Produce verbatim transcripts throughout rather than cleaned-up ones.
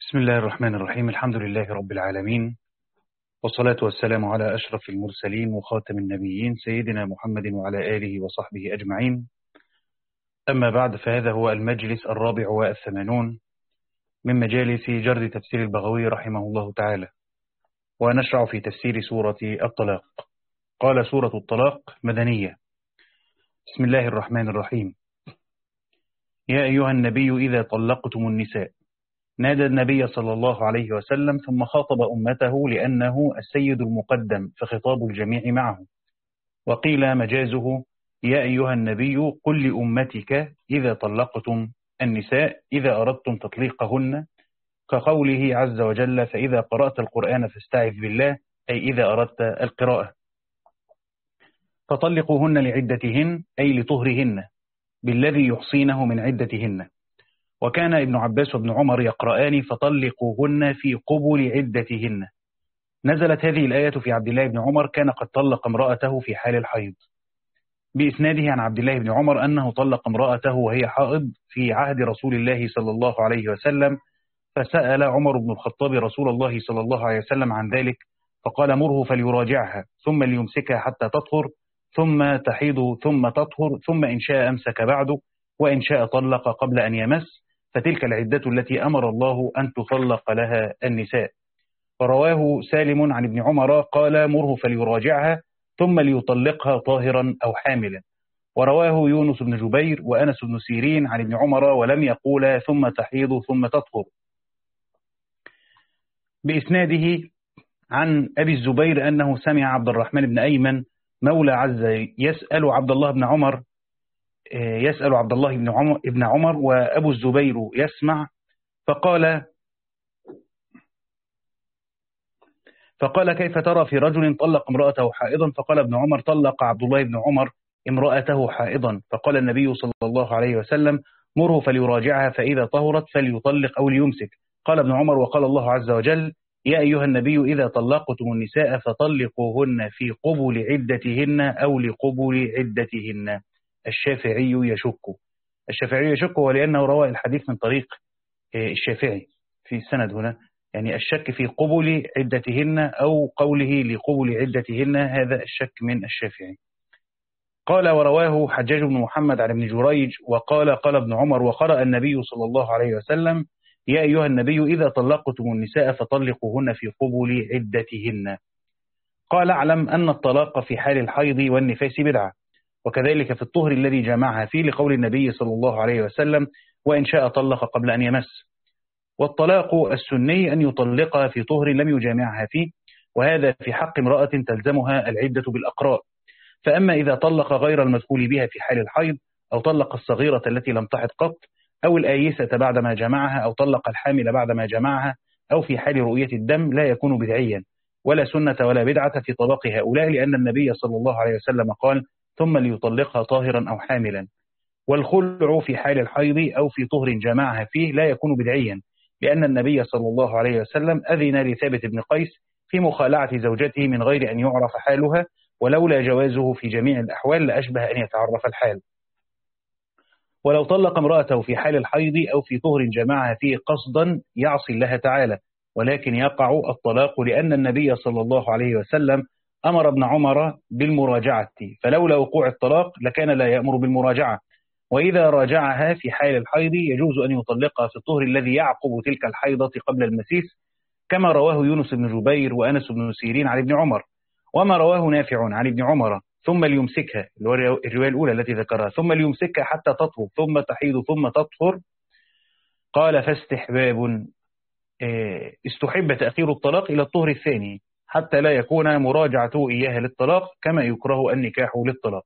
بسم الله الرحمن الرحيم. الحمد لله رب العالمين، والصلاة والسلام على أشرف المرسلين وخاتم النبيين سيدنا محمد وعلى آله وصحبه أجمعين. أما بعد، فهذا هو المجلس الرابع والثمانون من مجالس جرد تفسير البغوي رحمه الله تعالى، ونشرع في تفسير سورة الطلاق. قال: سورة الطلاق مدنية. بسم الله الرحمن الرحيم. يا أيها النبي إذا طلقتم النساء. نادى النبي صلى الله عليه وسلم ثم خاطب أمته لأنه السيد المقدم فخطاب الجميع معه. وقيل مجازه: يا أيها النبي قل لأمتك إذا طلقتم النساء إذا أردتم تطليقهن، كقوله عز وجل: فإذا قرأت القرآن فاستعذ بالله، أي إذا أردت القراءة. فطلقوهن لعدتهن أي لطهرهن بالذي يحصينه من عدتهن. وكان ابن عباس وابن عمر يقرآن: فطلقوهن في قبل عدتهن. نزلت هذه الآية في عبد الله بن عمر، كان قد طلق امرأته في حال الحيض، بإسناده عن عبد الله بن عمر أنه طلق امرأته وهي حائض في عهد رسول الله صلى الله عليه وسلم، فسأل عمر بن الخطاب رسول الله صلى الله عليه وسلم عن ذلك، فقال: مره فليراجعها ثم ليمسكها حتى تطهر، ثم تحيض ثم تطهر، ثم إن شاء أمسك بعده، وإن شاء طلق قبل أن يمس، فتلك العدة التي أمر الله أن تطلق لها النساء. ورواه سالم عن ابن عمر قال: مره فليراجعها ثم ليطلقها طاهرا أو حاملا. ورواه يونس بن جبير وأنس بن سيرين عن ابن عمر ولم يقولا ثم تحيض ثم تطهر، بإسناده عن أبي الزبير أنه سمع عبد الرحمن بن أيمن مولى عزة يسأل عبد الله بن عمر يسأل عبد الله بن عمر, ابن عمر وأبو الزبير يسمع، فقال فقال كيف ترى في رجل طلق امرأته حائضا؟ فقال ابن عمر: طلق عبد الله بن عمر امرأته حائضا. فقال النبي صلى الله عليه وسلم: مره فليراجعها فإذا طهرت فليطلق أو ليمسك. قال ابن عمر: وقال الله عز وجل: يا أيها النبي إذا طلقتم النساء فطلقوهن في قبل عدتهن أو لقبل عدتهن. الشافعي يشك الشافعي يشك ولأنه روى الحديث من طريق الشافعي في السند هنا، يعني الشك في قبل عدتهن أو قوله لقبل عدتهن، هذا الشك من الشافعي. قال: ورواه حجاج بن محمد عن ابن جريج وقال: قال ابن عمر: وقرأ النبي صلى الله عليه وسلم: يا أيها النبي إذا طلقتم النساء فطلقوهن في قبل عدتهن. قال: اعلم أن الطلاق في حال الحيض والنفاس بدعة، وكذلك في الطهر الذي جمعها فيه، لقول النبي صلى الله عليه وسلم: وإن شاء طلق قبل أن يمس. والطلاق السني أن يطلقها في طهر لم يجامعها فيه، وهذا في حق امرأة تلزمها العدة بالأقراء. فأما إذا طلق غير المدخول بها في حال الحيض، أو طلق الصغيرة التي لم تحض قط، أو الآيسة بعدما جمعها، أو طلق الحامل بعدما جمعها، أو في حال رؤية الدم، لا يكون بدعيا ولا سنة ولا بدعة في طلاق هؤلاء، لأن النبي صلى الله عليه وسلم قال: ثم ليطلقها طاهرا أو حاملا. والخلع في حال الحيض أو في طهر جمعها فيه لا يكون بدعيا، لأن النبي صلى الله عليه وسلم أذن لثابت بن قيس في مخالعة زوجته من غير أن يعرف حالها، ولولا جوازه في جميع الأحوال لأشبه أن يتعرف الحال. ولو طلق امرأته في حال الحيض أو في طهر جمعها فيه قصدا يعصي الله تعالى، ولكن يقع الطلاق، لأن النبي صلى الله عليه وسلم أمر ابن عمر بالمراجعة، فلولا وقوع الطلاق لكان لا يأمر بالمراجعة. وإذا راجعها في حال الحيض يجوز أن يطلقها في الطهر الذي يعقب تلك الحيضة قبل المسيس، كما رواه يونس بن جبير وأنس بن سيرين عن ابن عمر. وما رواه نافع عن ابن عمر: ثم ليمسكها، الرواية الأولى التي ذكرها، ثم ليمسكها حتى تطهر ثم تحيض ثم تطهر. قال: فاستحباب، استحب تأخير الطلاق إلى الطهر الثاني حتى لا يكون مراجعته إياها للطلاق، كما يكره النكاح للطلاق.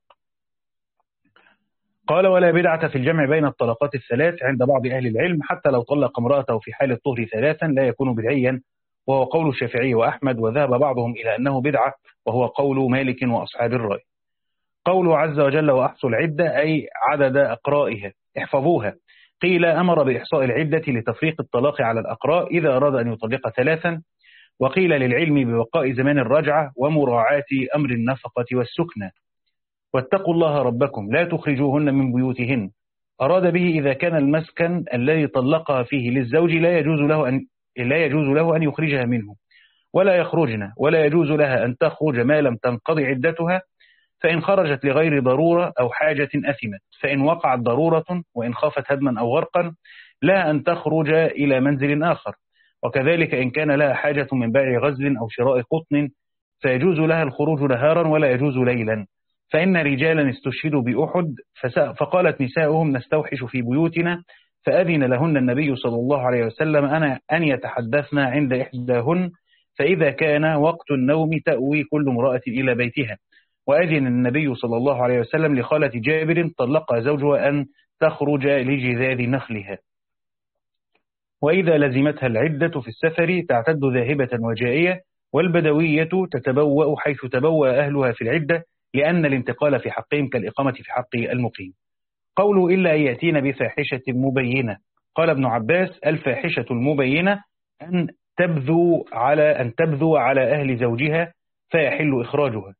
قال: ولا بدعة في الجمع بين الطلقات الثلاث عند بعض أهل العلم، حتى لو طلق امرأته في حال الطهر ثلاثا لا يكون بدعيا، وهو قول الشافعي وأحمد، وذهب بعضهم إلى أنه بدعة، وهو قول مالك وأصحاب الرأي. قوله عز وجل: وأحصوا العدة، أي عدد أقرائها، احفظوها. قيل: أمر بإحصاء العدة لتفريق الطلاق على الأقراء إذا أراد أن يطلق ثلاثا. وقيل للعلم ببقاء زمان الرجعة ومراعاة أمر النفقة والسكنة. واتقوا الله ربكم لا تخرجوهن من بيوتهن. أراد به إذا كان المسكن الذي طلقها فيه للزوج لا يجوز له أن لا يجوز له أن يخرجها منه ولا يخرجن، ولا يجوز لها أن تخرج ما لم تنقضي عدتها، فإن خرجت لغير ضرورة أو حاجة أثمت، فإن وقعت ضرورة وإن خافت هدما أو غرقا لها أن تخرج إلى منزل آخر. وكذلك إن كان لها حاجة من بيع غزل أو شراء قطن فيجوز لها الخروج نهارا ولا يجوز ليلا. فإن رجالا استشهدوا بأحد فقالت نساؤهم نستوحش في بيوتنا، فأذن لهن النبي صلى الله عليه وسلم أنا أن يتحدثن عند إحداهن، فإذا كان وقت النوم تأوي كل امرأة إلى بيتها. وأذن النبي صلى الله عليه وسلم لخالة جابر طلقها زوجها أن تخرج لجذاذ نخلها. وإذا لزمتها العدة في السفر تعتد ذاهبة وجائية، والبدوية تتبوأ حيث تبوأ أهلها في العدة، لأن الانتقال في حقهم كالإقامة في حق المقيم. قوله إلا أن يأتين بفاحشة مبينة، قال ابن عباس الفاحشة المبينة أن تبذو على أن تبذو على أهل زوجها فيحل إخراجها.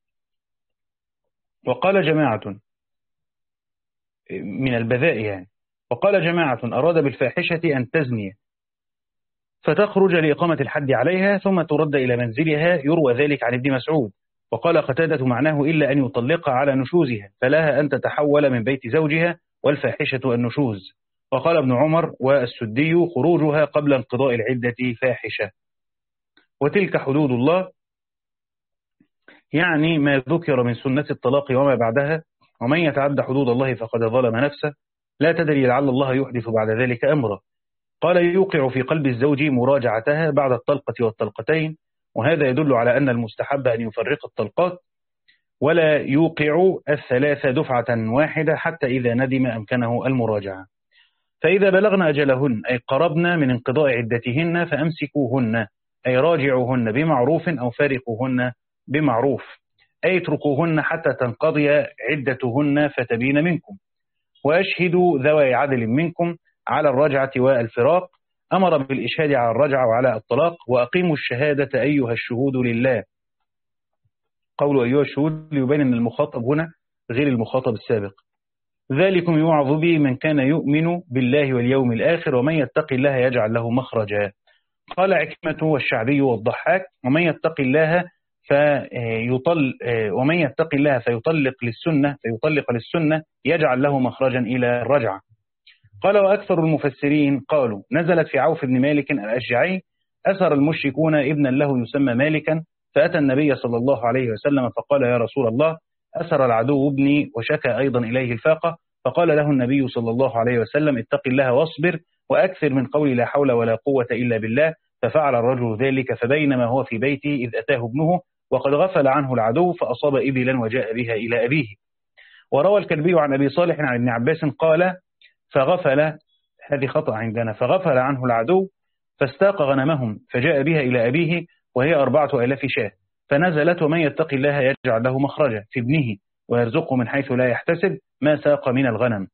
وقال جماعة من البذاء يعني وقال جماعة أراد بالفاحشة أن تزني فتخرج لإقامة الحد عليها ثم ترد إلى منزلها، يروى ذلك عن ابن مسعود. وقال قتادة معناه إلا أن يطلقها على نشوزها، فلها أن تتحول من بيت زوجها، والفاحشة النشوز. وقال ابن عمر والسدي خروجها قبل انقضاء العدة فاحشة. وتلك حدود الله، يعني ما ذكر من سنة الطلاق وما بعدها، ومن يتعد حدود الله فقد ظلم نفسه، لا تدري لعل الله يحدث بعد ذلك أمرا. قال يوقع في قلب الزوج مراجعتها بعد الطلقة والطلقتين، وهذا يدل على أن المستحب أن يفرق الطلقات ولا يوقع الثلاثة دفعة واحدة حتى إذا ندم أمكنه المراجعة. فإذا بلغن أجلهن أي قربنا من انقضاء عدتهن فأمسكوهن أي راجعوهن بمعروف أو فارقوهن بمعروف، أي اتركوهن حتى تنقضي عدتهن فتبين منكم، وأشهدوا ذوي عدل منكم على الرجعة والفراق. أمر بالإشهاد على الرجعة وعلى الطلاق، وأقيموا الشهادة أيها الشهود لله. قول أيها الشهود ليبين أن المخاطب هنا غير المخاطب السابق. ذلكم يوعظ به من كان يؤمن بالله واليوم الآخر ومن يتق الله يجعل له مخرجا. قال عكرمة والشعبي والضحاك ومن يتق الله فيطل ومن يتق الله فيطلق للسنة فيطلق للسنة يجعل له مخرجا إلى الرجعة. قال وأكثر المفسرين قالوا نزلت في عوف بن مالك الأشجعي أسر المشركون ابنا له يسمى مالكا، فأتى النبي صلى الله عليه وسلم فقال يا رسول الله أسر العدو ابني وشكى أيضا إليه الفاقة، فقال له النبي صلى الله عليه وسلم اتق الله واصبر وأكثر من قول لا حول ولا قوة إلا بالله. ففعل الرجل ذلك، فبينما هو في بيته إذ أتاه ابنه وقد غفل عنه العدو فأصاب إبلا وجاء بها إلى أبيه. وروى الكلبي عن أبي صالح عن ابن عباس قال فغفل، هذه خطأ عندنا، فغفل عنه العدو فاستاق غنمهم فجاء بها إلى أبيه وهي أربعة آلاف شاة، فنزلت ومن يتق الله يجعل له مخرجا في ابنه ويرزقه من حيث لا يحتسب ما ساق من الغنم.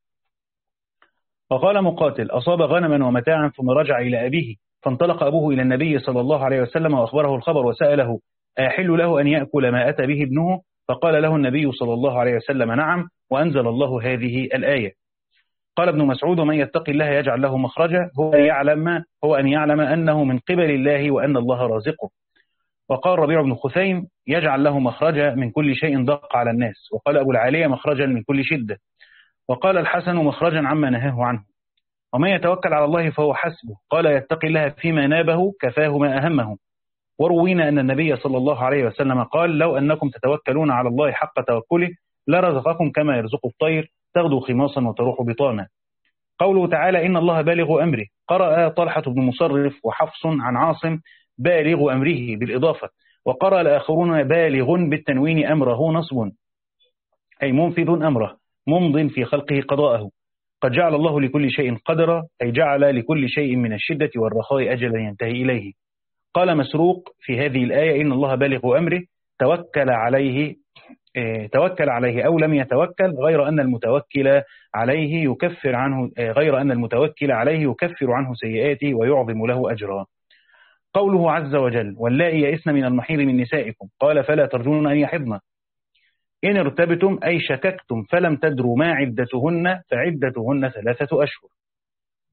وقال مقاتل أصاب غنما ومتاعا ثم رجع إلى أبيه، فانطلق أبوه إلى النبي صلى الله عليه وسلم وأخبره الخبر وسأله أيحل له أن يأكل ما أتى به ابنه؟ فقال له النبي صلى الله عليه وسلم نعم، وأنزل الله هذه الآية. قال ابن مسعود ومن يتق الله يجعل له مخرجا هو يعلم هو أن يعلم أنه من قبل الله وأن الله رازقه. وقال ربيع بن خثيم يجعل له مخرجا من كل شيء ضاق على الناس. وقال أبو العالية مخرجا من كل شدة. وقال الحسن مخرجا عما نهاه عنه. ومن يتوكل على الله فهو حسبه. قال يتقي الله فيما نابه كفاه ما أهمه. وروينا أن النبي صلى الله عليه وسلم قال لو أنكم تتوكلون على الله حق توكله لرزقكم كما يرزق الطير تغدو خماصا وتروح بطانا. قوله تعالى إن الله بالغ أمره، قرأ طلحة بن مصرف وحفص عن عاصم بالغ أمره بالإضافة، وقرأ الآخرون بالغ بالتنوين أمره نصب، أي منفذ أمره ممض في خلقه قضاءه. قد جعل الله لكل شيء قدرا، أي جعل لكل شيء من الشدة والرخاء أجلا ينتهي إليه. قال مسروق في هذه الآية إن الله بالغ أمره توكل عليه توكل عليه أو لم يتوكل، غير أن المتوكل عليه يكفر عنه غير أن المتوكل عليه يكفر عنه سيئاته ويعظم له أجرا. قوله عز وجل واللائي يئسن من المحيض من نسائكم، قال فلا ترجون أن يحضن. إن ارتبتم أي شككتم فلم تدروا ما عدتهن فعدتهن ثلاثة أشهر.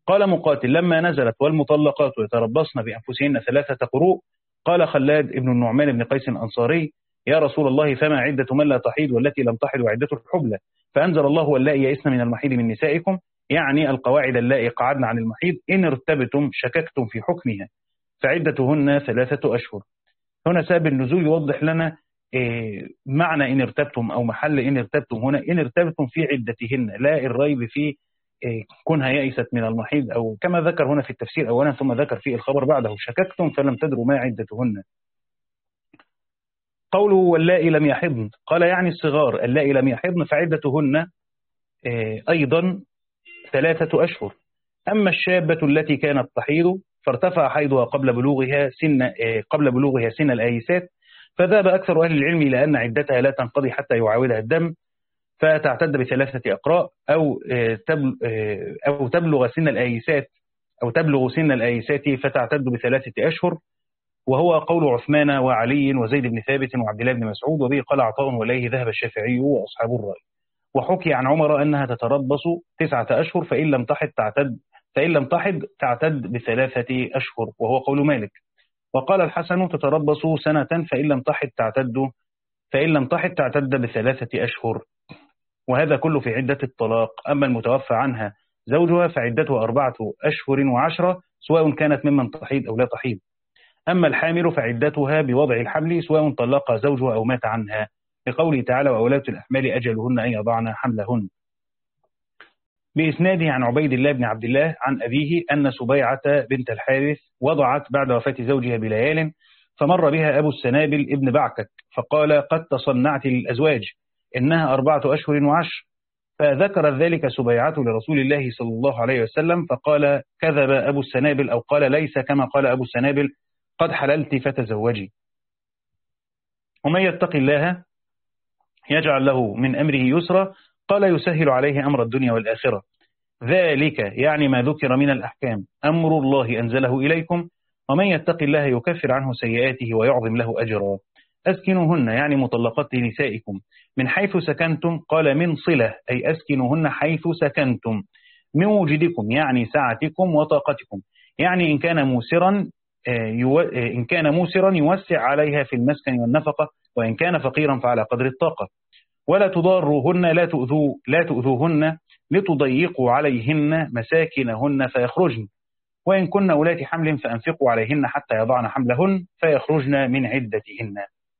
قال مقاتل لما نزلت والمطلقات يتربصن بأنفسهن ثلاثة قروء قال خلاد ابن النعمان بن قيس الأنصاري يا رسول الله فما عدة من لا تحيض والتي لم تحض وعدة الحبلى؟ فأنزل الله واللائي يئسن من المحيض من نسائكم، يعني القواعد اللائي قعدن عن المحيض إن ارتبتم شككتم في حكمها فعدتهن ثلاثة أشهر. هنا سبب النزول يوضح لنا إيه معنى إن ارتبتم أو محل إن ارتبتم. هنا إن ارتبتم في عدتهن، لا الريب في إيه كونها يئست من المحيض، أو كما ذكر هنا في التفسير أولا ثم ذكر في الخبر بعده شككتم فلم تدروا ما عدتهن. قوله واللائي لم يحضن قال يعني الصغار اللائي لم يحضن فعدتهن إيه أيضا ثلاثة أشهر. أما الشابة التي كانت تحيض فارتفع حيضها قبل بلوغها سن إيه قبل بلوغها سن الآيسات، فذهب أكثر أهل العلم إلى أن عدتها لا تنقضي حتى يعاودها الدم فتعتد بثلاثة أقراء أو أو تبلغ سن الآيسات أو تبلغ سن الآيسات فتعتد بثلاثة أشهر، وهو قول عثمان وعلي وزيد بن ثابت وعبد الله بن مسعود، وبه قال عطاء وإليه ذهب الشافعي وأصحاب الرأي. وحكي عن عمر أنها تتربص تسعة أشهر فإن لم تحض تعتد فإن لم تحض تعتد بثلاثة أشهر، وهو قول مالك. وقال الحسن تتربص سنة فإن لم تحض تعتد فإن لم تحض تعتد بثلاثة أشهر، وهذا كله في عدة الطلاق. أما المتوفى عنها زوجها فعدتها أربعة أشهر وعشرة سواء كانت ممن تحيض أو لا تحيض. أما الحامل فعدتها بوضع الحمل سواء طلقها زوجها أو مات عنها، لقوله تعالى وأولاة الأحمال أجلهن أن يضعن حملهن. بإسناده عن عبيد الله بن عبد الله عن أبيه أن سبيعة بنت الحارث وضعت بعد وفاة زوجها بليال، فمر بها أبو السنابل ابن بعكك فقال قد تصنعت للأزواج إنها أربعة أشهر وعشر، فذكر ذلك سبيعة لرسول الله صلى الله عليه وسلم فقال كذب أبو السنابل أو قال ليس كما قال أبو السنابل قد حللت فتزوجي. ومن يتق الله يجعل له من أمره يسرا قال يسهل عليه أمر الدنيا والآخرة، ذلك يعني ما ذكر من الأحكام أمر الله أنزله إليكم، ومن يتق الله يكفر عنه سيئاته ويعظم له أجرا. أسكنوهن يعني مطلقات نسائكم من حيث سكنتم، قال من صلة أي أسكنوهن حيث سكنتم، من وجدكم يعني سعتكم وطاقتكم، يعني إن كان موسرا إن كان موسرا يوسع عليها في المسكن والنفقة، وإن كان فقيرا فعلى قدر الطاقة. ولا تضاروهن لا تؤذوا لا تؤذوهن لتضيقوا عليهن مساكنهن فيخرجن، وإن كن أولات حمل فأنفقوا عليهن حتى يضعن حملهن فيخرجن من عدتهن.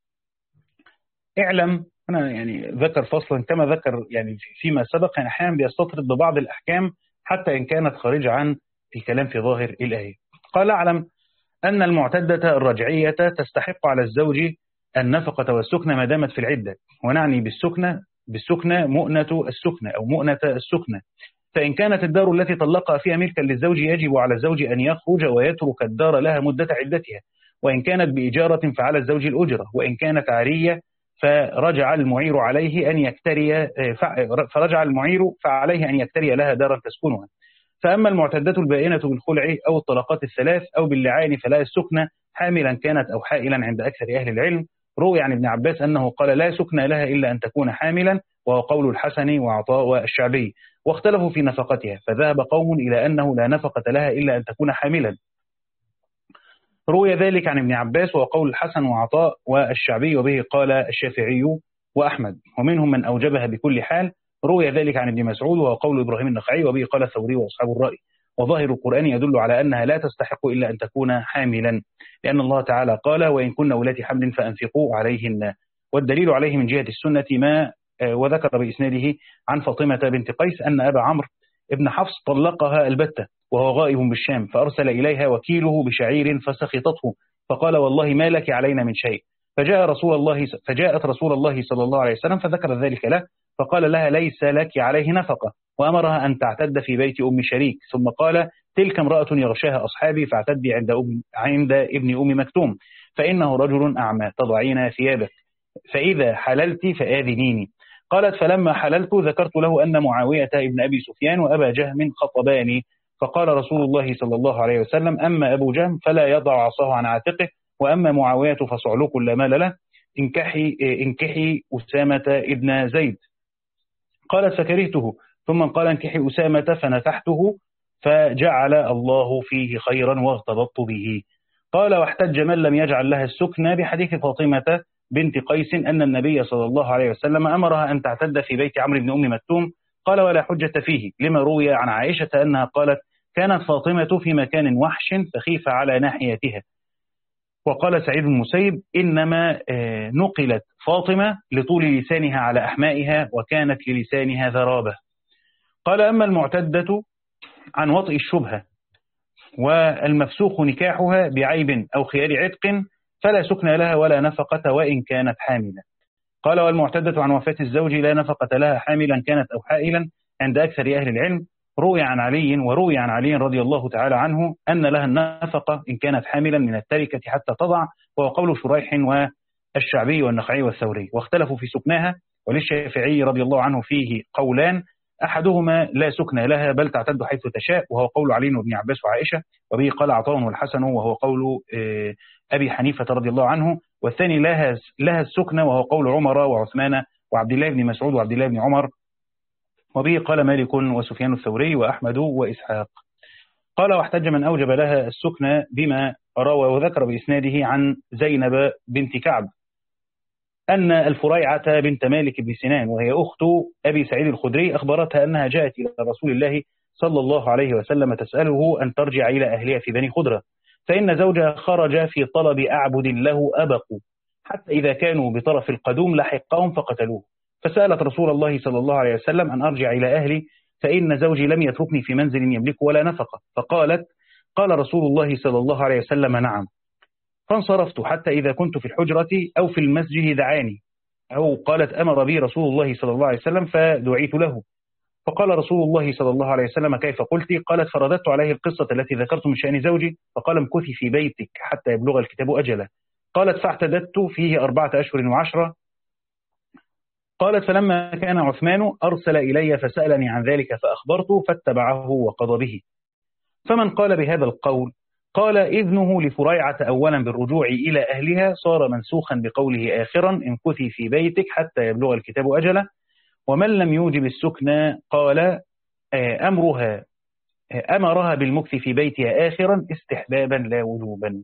اعلم أنا يعني ذكر فصلا كما ذكر يعني فيما سبق، يعني أحيانا بيستطرد ببعض الأحكام حتى إن كانت خارجة عن الكلام في ظاهر الآية. قال اعلم أن المعتدة الرجعية تستحق على الزوج النفقة والسكنة ما دامت في العدة، ونعني بالسكنة بالسكنة مؤنة السكنة أو مؤنة السكنة، فإن كانت الدار التي طلقها فيها ملكا للزوج يجب على الزوج أن يخرج ويترك الدار لها مدة عدتها، وإن كانت بإجارة فعلى الزوج الأجرة، وإن كانت عارية فرجع المعير عليه أن يكتري فرجع المعير فعليه أن يكتري لها دارا تسكنها. فأما المعتدة البائنة بالخلع أو الطلقات الثلاث أو باللعان فلا السكنة حاملا كانت أو حائلا عند أكثر أهل العلم. روي عن ابن عباس أنه قال لا سكن لها إلا أن تكون حاملا، وهو قول الحسن وعطاء والشعبي، واختلفوا في نفقتها فذهب قوم إلى أنه لا نفقة لها إلا أن تكون حاملا. روي ذلك عن ابن عباس وهو قول الحسن وعطاء والشعبي، وبه قال الشافعي وأحمد، ومنهم من أوجبها بكل حال. روي ذلك عن ابن مسعود وهو قول إبراهيم النخعي، وبه قال الثوري وأصحاب الرأي. وظاهر القرآن يدل على أنها لا تستحق إلا أن تكون حاملا، لأن الله تعالى قال وإن كن أولات حمل فأنفقوا عليهن. والدليل عليه من جهة السنة ما وذكر بإسناده عن فاطمة بنت قيس أن أبا عمرو ابن حفص طلقها البتة وهو غائب بالشام، فأرسل إليها وكيله بشعير فسخطته فقال والله ما لك علينا من شيء، فجاء رسول الله فجاءت رسول الله صلى الله عليه وسلم فذكر ذلك له فقال لها ليس لك عليه نفقة، وأمرها أن تعتد في بيت أم شريك، ثم قال تلك امرأة يغشاها أصحابي فاعتدي عند, أم عند ابن أم مكتوم فإنه رجل أعمى تضعين ثيابك، فإذا حللت فآذنيني. قالت فلما حللت ذكرت له أن معاوية ابن أبي سفيان وأبا جهم خطباني، فقال رسول الله صلى الله عليه وسلم أما أبو جهم فلا يضع عصاه عن عاتقه، وأما معاوية فصعلوك لا مال له، انكحي, انكحي أسامة ابن زيد. قالت فكرهته، ثم قال انكحي أسامة فنتحته فجعل الله فيه خيرا واغتبطت به. قال واحتج من لم يجعل لها السكنى بحديث فاطمة بنت قيس أن النبي صلى الله عليه وسلم أمرها أن تعتد في بيت عمرو بن أم مكتوم. قال ولا حجة فيه لما روي عن عائشة أنها قالت كانت فاطمة في مكان وحش فخيف على ناحيتها. وقال سعيد بن المسيب إنما نقلت فاطمة لطول لسانها على أحمائها وكانت للسانها ذرابة. قال أما المعتدة عن وطئ الشبهة والمفسوخ نكاحها بعيب أو خيار عتق فلا سكن لها ولا نفقة وإن كانت حاملا. قال والمعتدة عن وفاة الزوج لا نفقة لها حاملا كانت أو حائلا عند أكثر أهل العلم. روي عن علي وروي عن علي رضي الله تعالى عنه أن لها النفقة إن كانت حاملا من التركة حتى تضع، وهو قول شريح والشعبي والنخعي والثوري، واختلفوا في سكنها. وللشافعي رضي الله عنه فيه قولان، أحدهما لا سكن لها بل تعتد حيث تشاء، وهو قول علي وابن عباس وعائشة، وبه قال عطاء والحسن وهو قول أبي حنيفة رضي الله عنه. والثاني لها لها السكن وهو قول عمر وعثمان وعبد الله بن مسعود وعبد الله بن عمر، وبه قال مالك وسفيان الثوري وأحمد وإسحاق. قال واحتج من أوجب لها السكن بما روى وذكر بإسناده عن زينب بنت كعب أن الفريعة بنت مالك بن سنان وهي أخت أبي سعيد الخدري أخبرتها أنها جاءت إلى رسول الله صلى الله عليه وسلم تسأله أن ترجع إلى أهلها في بني خدرة، فإن زوجها خرج في طلب أعبد له أبقوا حتى إذا كانوا بطرف القدوم لحقهم فقتلوه، فسألت رسول الله صلى الله عليه وسلم أن أرجع إلى أهلي فإن زوجي لم يتركني في منزل يملك ولا نفقة، فقالت قال رسول الله صلى الله عليه وسلم نعم، فانصرفت حتى إذا كنت في الحجرة أو في المسجد دعاني، أو قالت أمر بي رسول الله صلى الله عليه وسلم فدعيت له، فقال رسول الله صلى الله عليه وسلم كيف قلت؟ قالت فرددت عليه القصة التي ذكرت من شأن زوجي، فقال امكثي في بيتك حتى يبلغ الكتاب أجله. قالت فاعتددت فيه أربعة أشهر وعشرة. قالت فلما كان عثمان أرسل إلي فسألني عن ذلك فأخبرته فاتبعه وقضى به. فمن قال بهذا القول قال إذنه لفريعة أولا بالرجوع إلى أهلها صار منسوخا بقوله آخرا امكثي في بيتك حتى يبلغ الكتاب أجله. ومن لم يوجب السكن قال أمرها أمرها بالمكث في بيتها آخرا استحبابا لا وجوبا.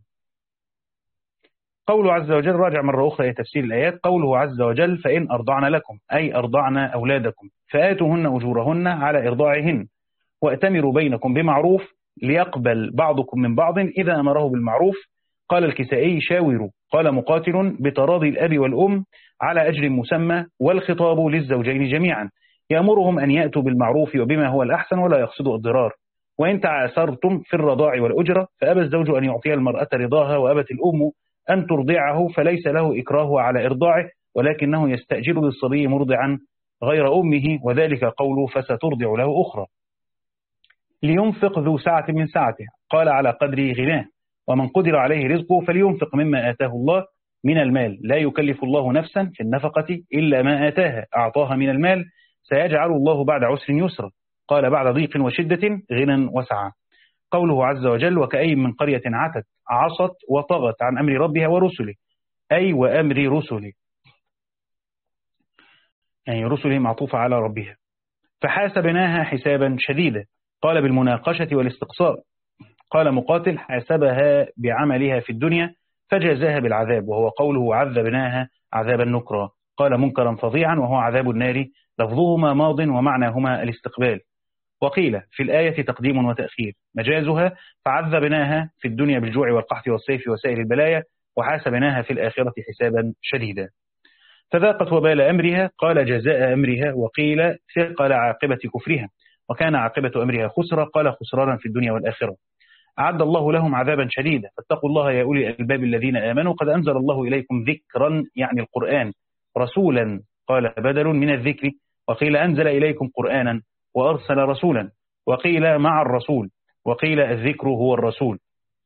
قوله عز وجل راجع مرة أخرى إلى تفسير الآيات. قوله عز وجل فإن أرضعن لكم أي أرضعن أولادكم فآتوهن أجورهن على إرضاعهن وأتمروا بينكم بمعروف ليقبل بعضكم من بعض إذا أمره بالمعروف. قال الكسائي شاوروا. قال مقاتل بتراضي الأب والأم على أجر مسمى والخطاب للزوجين جميعا يأمرهم أن يأتوا بالمعروف وبما هو الأحسن ولا يقصدوا الضرار. وإن تعاسرتم في الرضاع والأجرة فأبى الزوج أن يعطي المرأة رضاها وأبت الأم أن ترضعه فليس له إكراه على إرضاعه ولكنه يستأجر للصبي مرضعا غير أمه، وذلك قوله فسترضع له أخرى. لينفق ذو سعة من سعته قال على قدر غناه، ومن قدر عليه رزقه فلينفق مما آتاه الله من المال لا يكلف الله نفسا في النفقة إلا ما آتاها أعطاها من المال سيجعل الله بعد عسر يسرا قال بعد ضيق وشدة غنى وسعة. قوله عز وجل وكأي من قرية عتت عصت وطغت عن أمر ربها ورسله أي وأمر رسله، يعني رسله معطوفة على ربها، فحاسبناها حسابا شديدا قال بالمناقشة والاستقصاء. قال مقاتل حاسبها بعملها في الدنيا فجازاها بالعذاب، وهو قوله عذبناها عذابا نكرا. قال منكرا فظيعا وهو عذاب النار، لفظهما ماض ومعناهما الاستقبال. وقيل في الآية تقديم وتأخير، مجازها فعذبناها في الدنيا بالجوع والقحط والسيف وسائر البلايا وحاسبناها في الآخرة حسابا شديدا. فذاقت وبال أمرها قال جزاء أمرها، وقيل ثقل عاقبة كفرها وكان عاقبة أمرها خسرا قال خسرانا في الدنيا والآخرة. أعد الله لهم عذابا شديدا فاتقوا الله يا أولي الألباب الذين آمنوا قد أنزل الله إليكم ذكرا يعني القرآن، رسولا قال بدل من الذكر، وقيل أنزل إليكم قرآنا وأرسل رسولا، وقيل مع الرسول، وقيل الذكر هو الرسول،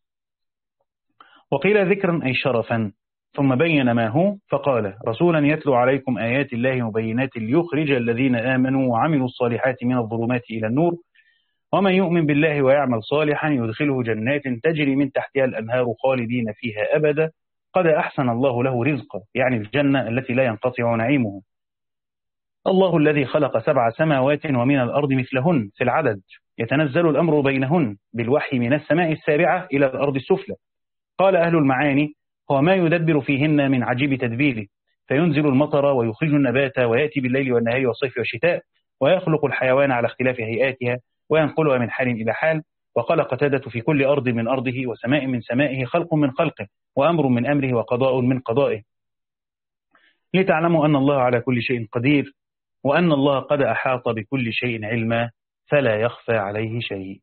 وقيل ذكرا أي شرفا، ثم بين ما هو فقال رسولا يتلو عليكم آيات الله مبينات ليخرج الذين آمنوا وعملوا الصالحات من الظلمات إلى النور ومن يؤمن بالله ويعمل صالحا يدخله جنات تجري من تحتها الأنهار خالدين فيها أبدا قد أحسن الله له رزقا يعني الجنة التي لا ينقطع نعيمه. الله الذي خلق سبع سماوات ومن الأرض مثلهن في العدد يتنزل الأمر بينهن بالوحي من السماء السابعة إلى الأرض السفلى. قال أهل المعاني: هو ما يدبر فيهن من عجيب تدبيره، فينزل المطر ويخرج النبات ويأتي بالليل والنهار والصيف والشتاء، ويخلق الحيوان على اختلاف هيئاتها وينقلها من حال إلى حال. وقال قتادة: في كل أرض من أرضه وسماء من سمائه خلق من خلقه وأمر من أمره وقضاء من قضائه، لتعلموا أن الله على كل شيء قدير، وأن الله قد أحاط بكل شيء علما، فلا يخفى عليه شيء.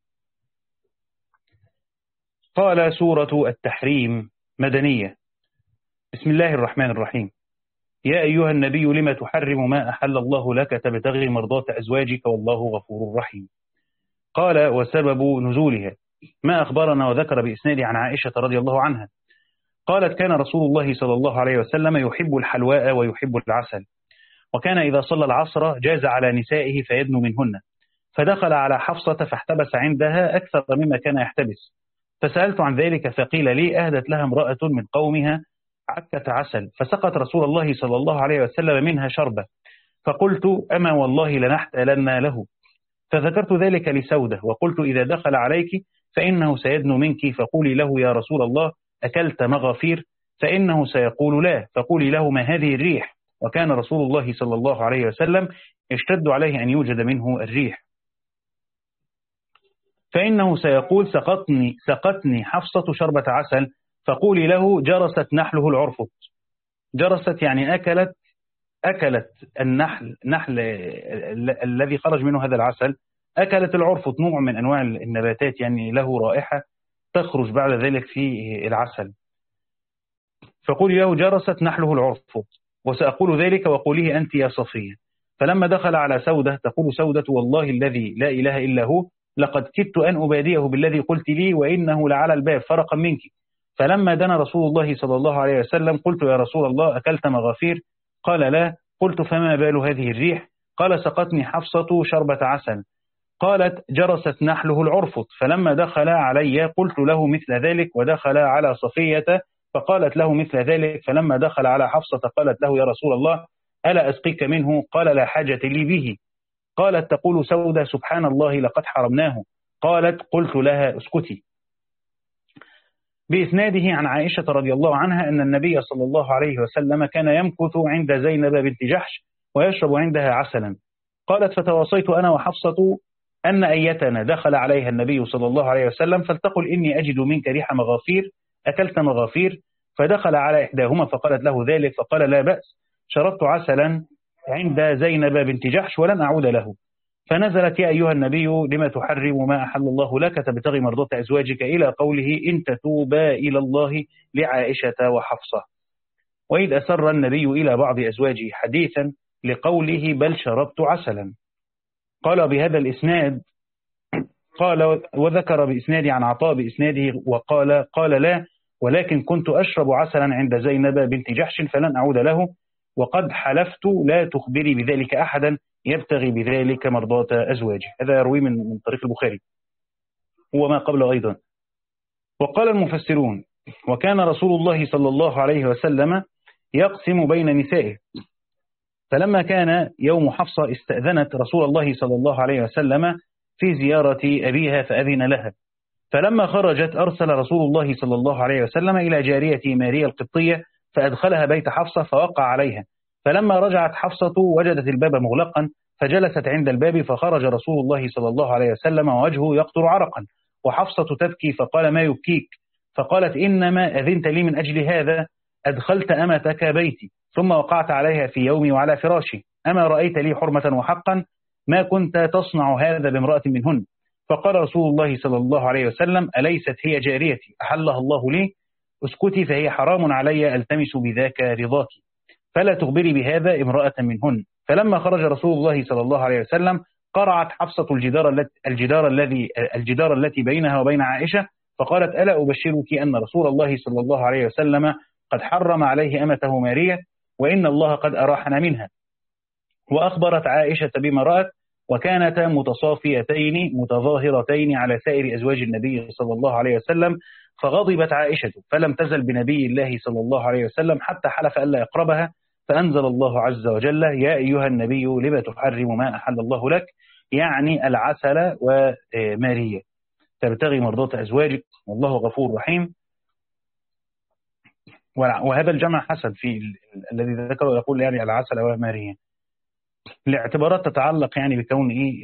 قال: سورة التحريم مدنية. بسم الله الرحمن الرحيم. يا أيها النبي لم تحرم ما أحل الله لك تبتغي مرضات أزواجك والله غفور رحيم. قال: وسبب نزولها ما أخبرنا وذكر بإسناد عن عائشة رضي الله عنها قالت: كان رسول الله صلى الله عليه وسلم يحب الحلواء ويحب العسل، وكان إذا صلى العصر جاز على نسائه فيدنو منهن، فدخل على حفصة فاحتبس عندها أكثر مما كان يحتبس، فسألت عن ذلك فقيل لي: أهدت لها امرأة من قومها عكة عسل فسقت رسول الله صلى الله عليه وسلم منها شربة، فقلت: أما والله لنحتلن له. فذكرت ذلك لسودة وقلت: إذا دخل عليك فإنه سيدنو منك، فقولي له: يا رسول الله أكلت مغافير؟ فإنه سيقول لا، فقولي له: ما هذه الريح؟ وكان رسول الله صلى الله عليه وسلم اشتد عليه أن يوجد منه الريح، فإنه سيقول: سقطني سقطني حفصة شربة عسل، فقولي له: جرست نحله العرفط. جرست يعني أكلت أكلت النحل نحل الذي خرج منه هذا العسل، أكلت العرفط، نوع من أنواع النباتات يعني له رائحة تخرج بعد ذلك في العسل، فقولي له: جرست نحله العرفط، وسأقول ذلك وقوليه أنت يا صفية. فلما دخل على سودة تقول سودة: والله الذي لا إله إلا هو لقد كدت أن أباديه بالذي قلت لي وإنه لعلى الباب فرقا منك. فلما دنا رسول الله صلى الله عليه وسلم قلت: يا رسول الله أكلت مغافير؟ قال: لا. قلت: فما بال هذه الريح؟ قال: سقتني حفصة شربة عسل. قالت: جرست نحله العرفط. فلما دخل علي قلت له مثل ذلك، ودخل على صفية فقالت له مثل ذلك. فلما دخل على حفصة قالت له: يا رسول الله ألا أسقيك منه؟ قال: لا حاجة لي به. قالت تقول سودة: سبحان الله لقد حرمناه. قالت: قلت لها: اسكتي. بإسناده عن عائشة رضي الله عنها أن النبي صلى الله عليه وسلم كان يمكث عند زينب بنت جحش ويشرب عندها عسلا. قالت: فتواصيت أنا وحفصة أن أيتنا دخل عليها النبي صلى الله عليه وسلم فلتقل: إني أجد منك ريح مغافير، أكلت مغافير؟ فدخل على إحداهما فقالت له ذلك، فقال: لا بأس، شربت عسلا عند زينب بنت جحش ولن أعود له. فنزلت: يا أيها النبي لما تحرم ما أحل الله لك تبتغي مرضات أزواجك، إلى قوله: إن تتوبا إلى الله لعائشة وحفصة. وإذ أسر النبي إلى بعض أزواجه حديثا لقوله: بل شربت عسلا. قال بهذا الإسناد قال وذكر بإسناد عن عطاء بإسناده وقال: قال: لا، ولكن كنت أشرب عسلا عند زينب بنت جحش فلن أعود له، وقد حلفت لا تخبري بذلك أحدا يبتغي بذلك مرضات أزواجه. هذا يروي من من طريق البخاري وما قبله أيضا. وقال المفسرون: وكان رسول الله صلى الله عليه وسلم يقسم بين نسائه، فلما كان يوم حفصة استأذنت رسول الله صلى الله عليه وسلم في زيارة أبيها فأذن لها، فلما خرجت أرسل رسول الله صلى الله عليه وسلم إلى جارية ماريا القبطية فأدخلها بيت حفصة فوقع عليها، فلما رجعت حفصة وجدت الباب مغلقا فجلست عند الباب، فخرج رسول الله صلى الله عليه وسلم ووجهه يقطر عرقا وحفصة تبكي، فقال: ما يبكيك؟ فقالت: إنما أذنت لي من أجل هذا، أدخلت أمتك بيتي ثم وقعت عليها في يومي وعلى فراشي، أما رأيت لي حرمة وحقا ما كنت تصنع هذا بامرأة منهن. فقال رسول الله صلى الله عليه وسلم: أليست هي جاريتي أحلها الله لي؟ اسكتي فهي حرام علي ألتمس بذاك رضاك، فلا تخبري بهذا امرأة منهن. فلما خرج رسول الله صلى الله عليه وسلم قرعت حفصة الجدار التي الجدار الذي الجدار التي بينها وبين عائشة، فقالت: ألا أبشرك أن رسول الله صلى الله عليه وسلم قد حرم عليه أمته مارية، وإن الله قد أراحنا منها. وأخبرت عائشة بما رأت، وكانتا متصافيتين متظاهرتين على سائر أزواج النبي صلى الله عليه وسلم، فغضبت عائشة فلم تزل بنبي الله صلى الله عليه وسلم حتى حلف ألا يقربها، فأنزل الله عز وجل: يا أيها النبي لما تحرم ما أحل الله لك يعني العسل ومارية. تبتغي مرضات أزواجك والله غفور رحيم. وهذا الجمع حسن في الذي ذكره، يقول يعني العسل ومارية لاعتبارات تتعلق يعني بكون إيه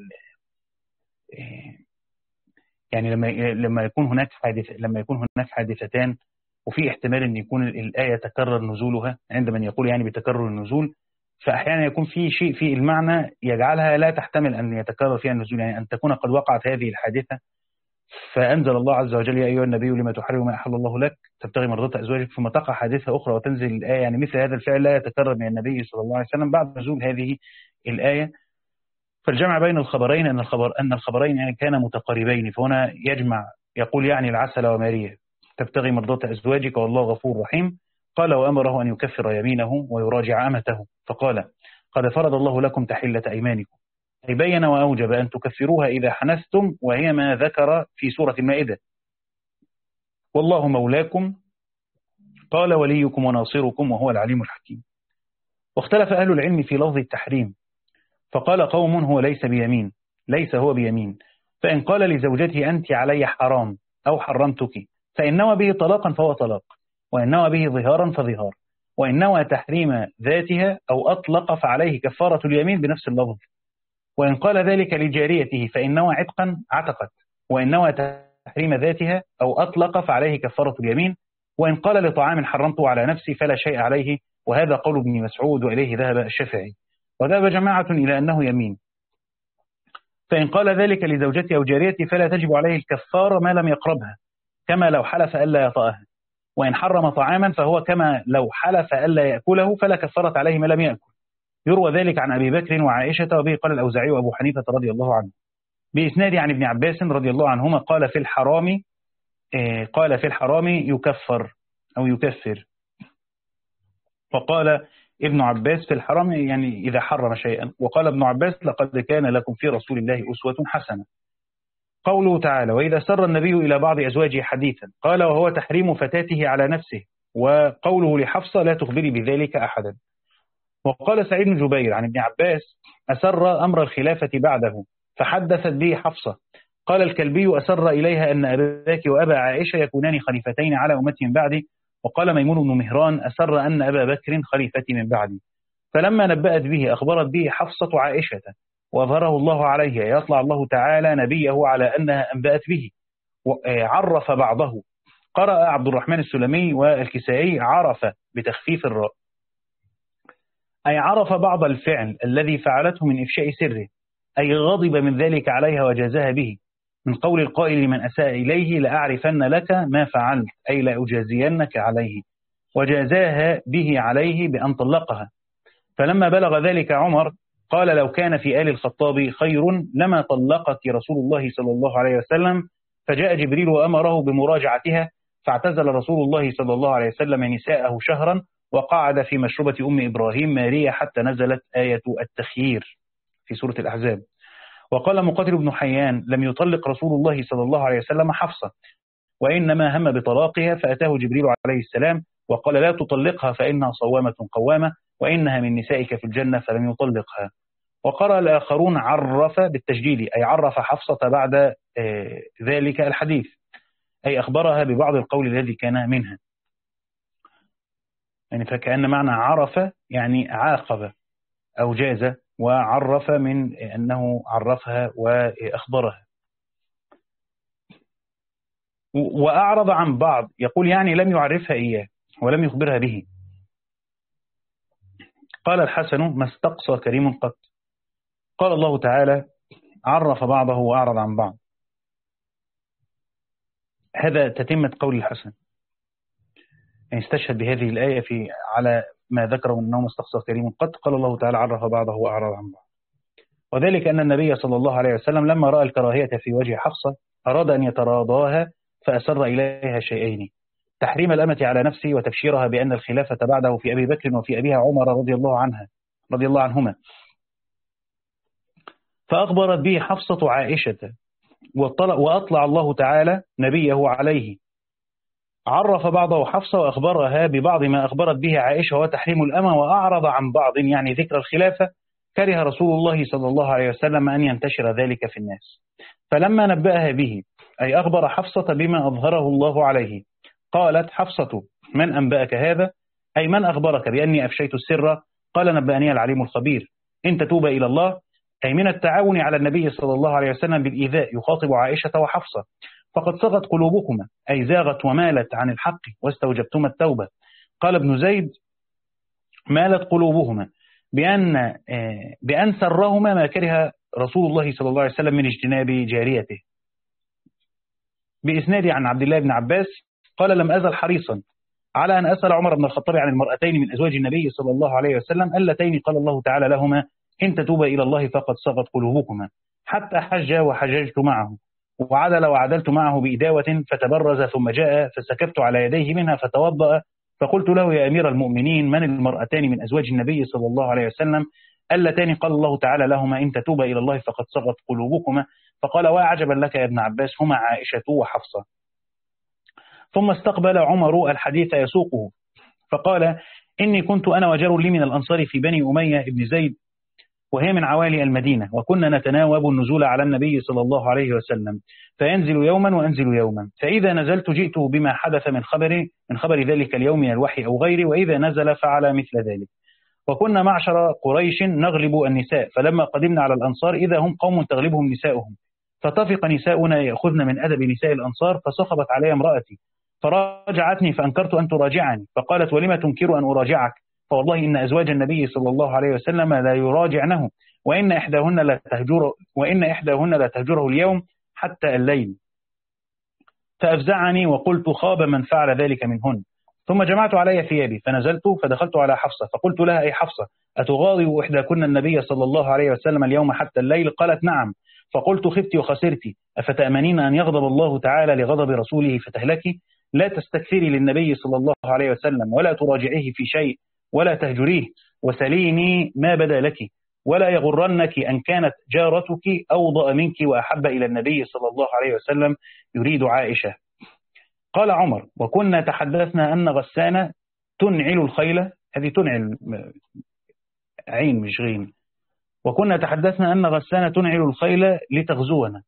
يعني لما لما يكون هناك حادث لما يكون هناك حادثتان وفي احتمال ان يكون الآية تكرر نزولها عند من يقول يعني بتكرر النزول، فأحيانا يكون في شيء في المعنى يجعلها لا تحتمل أن يتكرر فيها النزول، يعني أن تكون قد وقعت هذه الحادثة فأنزل الله عز وجل يا أيها النبي لما تحرم ما أحل الله لك تبتغي مرضات أزواجك، ثم تقع حادثة أخرى وتنزل الآية، يعني مثل هذا الفعل لا يتكرر من النبي صلى الله عليه وسلم بعد نزول هذه الآية. فالجمع بين الخبرين أن الخبر أن الخبرين يعني كان متقاربين، فهنا يجمع يقول يعني العسل ومارية تبتغي مرضات أزواجك والله غفور رحيم. قال وأمره أن يكفر يمينه ويراجع أمته، فقال قد فرض الله لكم تحلة أيمانكم، أي بين وأوجب أن تكفروها إذا حنثتم، وهي ما ذكر في سورة المائدة والله مولاكم قال وليكم وناصركم وهو العليم الحكيم. واختلف أهل العلم في لفظ التحريم، فقال قوم هو ليس بيمين ليس هو بيمين، فإن قال لزوجته أنت علي حرام أو حرمتك فإن نوى به طلاقا فهو طلاق، وإن نوى به ظهارا فظهار، وإن نوى تحريم ذاتها أو أطلق فعليه كفارة اليمين بنفس اللفظ، وإن قال ذلك لجاريته فإن نوى عتقا عتقت، وإن نوى تحريم ذاتها أو أطلق فعليه كفارة اليمين، وإن قال لطعام حرمته على نفسي فلا شيء عليه، وهذا قول ابن مسعود وإليه ذهب الشافعي، وذهب جماعة إلى أنه يمين. فإن قال ذلك لزوجته أو جاريته فلا تجب عليه الكفارة ما لم يقربها، كما لو حلف ألا يطأها، وإن حرم طعاما فهو كما لو حلف ألا يأكله فلا كفارة عليه ما لم يأكل. يروى ذلك عن أبي بكر وعائشة، وبه قال الأوزاعي وأبو حنيفة رضي الله عنه بإسناد عن ابن عباس رضي الله عنهما قال في الحرام قال في الحرام يكفر أو يكفر، وقال ابن عباس في الحرام يعني إذا حرم شيئا، وقال ابن عباس لقد كان لكم في رسول الله أسوة حسنة. قوله تعالى وإذا سر النبي إلى بعض أزواجه حديثا قال وهو تحريم فتاته على نفسه، وقوله لحفصة لا تخبري بذلك أحدا. وقال سعيد بن جبير عن ابن عباس أسر أمر الخلافة بعده فحدثت به حفصة. قال الكلبي أسر إليها أن أباك وأبا عائشة يكونان خليفتين على أمتهم بعدي. وقال ميمون بن مهران أسر أن أبا بكر خليفتي من بعدي، فلما نبأت به أخبرت به حفصة عائشة وأظهره الله عليها يطلع الله تعالى نبيه على أنها أنبأت به. عرف بعضه، قرأ عبد الرحمن السلمي والكسائي عرف بتخفيف الراء، أي عرف بعض الفعل الذي فعلته من إفشاء سره، أي غضب من ذلك عليها وجازها به، من قول القائل لمن أساء إليه لأعرفن لك ما فعلت، أي لأجازينك عليه، وجازاها به عليه بأن طلقها. فلما بلغ ذلك عمر قال لو كان في آل الخطاب خير لما طلقك رسول الله صلى الله عليه وسلم، فجاء جبريل وأمره بمراجعتها، فاعتزل رسول الله صلى الله عليه وسلم نساءه شهرا، وقعد في مشربة أم إبراهيم مارية حتى نزلت آية التخيير في سورة الأحزاب. وقال مقاتل بن حيان لم يطلق رسول الله صلى الله عليه وسلم حفصة، وإنما هم بطلاقها، فأتاه جبريل عليه السلام وقال لا تطلقها فإنها صوامة قوامة وإنها من نسائك في الجنة، فلم يطلقها. وقرأ الآخرون عرف بالتجديد، أي عرف حفصة بعد ذلك الحديث، أي أخبرها ببعض القول الذي كان منها، يعني فكأن معنى عرف يعني عاقب أو جاز، وعرف من أنه عرفها وأخبرها. وأعرض عن بعض يقول يعني لم يعرفها إياه ولم يخبرها به. قال الحسن ما استقصى كريم قط. قال الله تعالى عرف بعضه وأعرض عن بعض، هذا تتمة قول الحسن، يعني استشهد بهذه الآية في على ما ذكره من أنه ما استقصى كريم قط. قال الله تعالى عرف بعضه وأعرض عن بعض، وذلك أن النبي صلى الله عليه وسلم لما رأى الكراهية في وجه حفصة أراد أن يتراضاها، فأسر إليها شيئين: تحريم الأمة على نفسه، وتبشيرها بأن الخلافة بعده في أبي بكر وفي أبيها عمر رضي الله عنها رضي الله عنهما. فأخبرت به حفصة عائشة، وأطلع الله تعالى نبيه عليه. عرف بعضه حفصة وأخبرها ببعض ما أخبرت به عائشة وتحريم الأمة، وأعرض عن بعض يعني ذكر الخلافة، كره رسول الله صلى الله عليه وسلم أن ينتشر ذلك في الناس، فلما نبأها به أي أخبر حفصة بما أظهره الله عليه، قالت حفصة: من أنبأك هذا؟ أي من أخبرك بأني أفشيت السر؟ قال: نبأني العليم الخبير. إن تتوب إلى الله، أي من التعاون على النبي صلى الله عليه وسلم بالإيذاء، يخاطب عائشة وحفصة، فقد صغت قلوبكما، أي زاغت ومالت عن الحق واستوجبتما التوبة. قال ابن زيد: مالت قلوبهما بأن بأن سرهما ما كره رسول الله صلى الله عليه وسلم من اجتناب جاريته. بإسناد عن عبد الله بن عباس قال: لم أزل حريصا على أن أسأل عمر بن الخطاب عن المرأتين من أزواج النبي صلى الله عليه وسلم اللتين قال الله تعالى لهما: إن تتوبا إلى الله فقد صغت قلوبكما، حتى حج وحججت معه، وعدل وعدلت معه بإداوة فتبرز، ثم جاء فسكبت على يديه منها فتوضأ، فقلت له: يا أمير المؤمنين، من المرأتان من أزواج النبي صلى الله عليه وسلم اللتين قال الله تعالى لهما: إن تتوبا إلى الله فقد صغت قلوبكما؟ فقال: وعجبا لك يا ابن عباس، هما عائشة وحفصة. ثم استقبل عمر الحديث يسوقه فقال: إني كنت أنا وجار لي من الأنصار في بني أمية بن زيد، وهي من عوالي المدينة، وكنا نتناوب النزول على النبي صلى الله عليه وسلم، فينزل يوما وأنزل يوما، فإذا نزلت جئته بما حدث من خبر من خبر ذلك اليوم من الوحي أو غيره، وإذا نزل فعل مثل ذلك. وكنا معشر قريش نغلب النساء، فلما قدمنا على الأنصار إذا هم قوم تغلبهم نساؤهم، فطفق نساؤنا يأخذن من أدب نساء الأنصار، فصخبت علي امرأتي فراجعتني فأنكرت أن تراجعني، فقالت: ولم تنكر أن أراجعك؟ فوالله إن أزواج النبي صلى الله عليه وسلم لا يراجعنه، وإن إحداهن لا تهجره وإن إحداهن لا تهجره اليوم حتى الليل. فأفزعني وقلت: خاب من فعل ذلك منهن. ثم جمعت علي ثيابي فنزلت فدخلت على حفصة فقلت لها: أي حفصة، أتغاضب إحداكن النبي صلى الله عليه وسلم اليوم حتى الليل؟ قالت: نعم. فقلت: خفت وخسرت، أفتأمنين أن يغضب الله تعالى لغضب رسوله فتهلكي؟ لا تستكثري للنبي صلى الله عليه وسلم، ولا تراجعيه في شيء، ولا تهجريه، وسليني ما بدا لك، ولا يغرنك أن كانت جارتك أوضأ منك وأحب إلى النبي صلى الله عليه وسلم، يريد عائشة. قال عمر: وكنا تحدثنا أن غسانة تنعل الخيل، هذه تنعل عين مش غين، وكنا تحدثنا أن غسانة تنعل الخيل لتغزونا.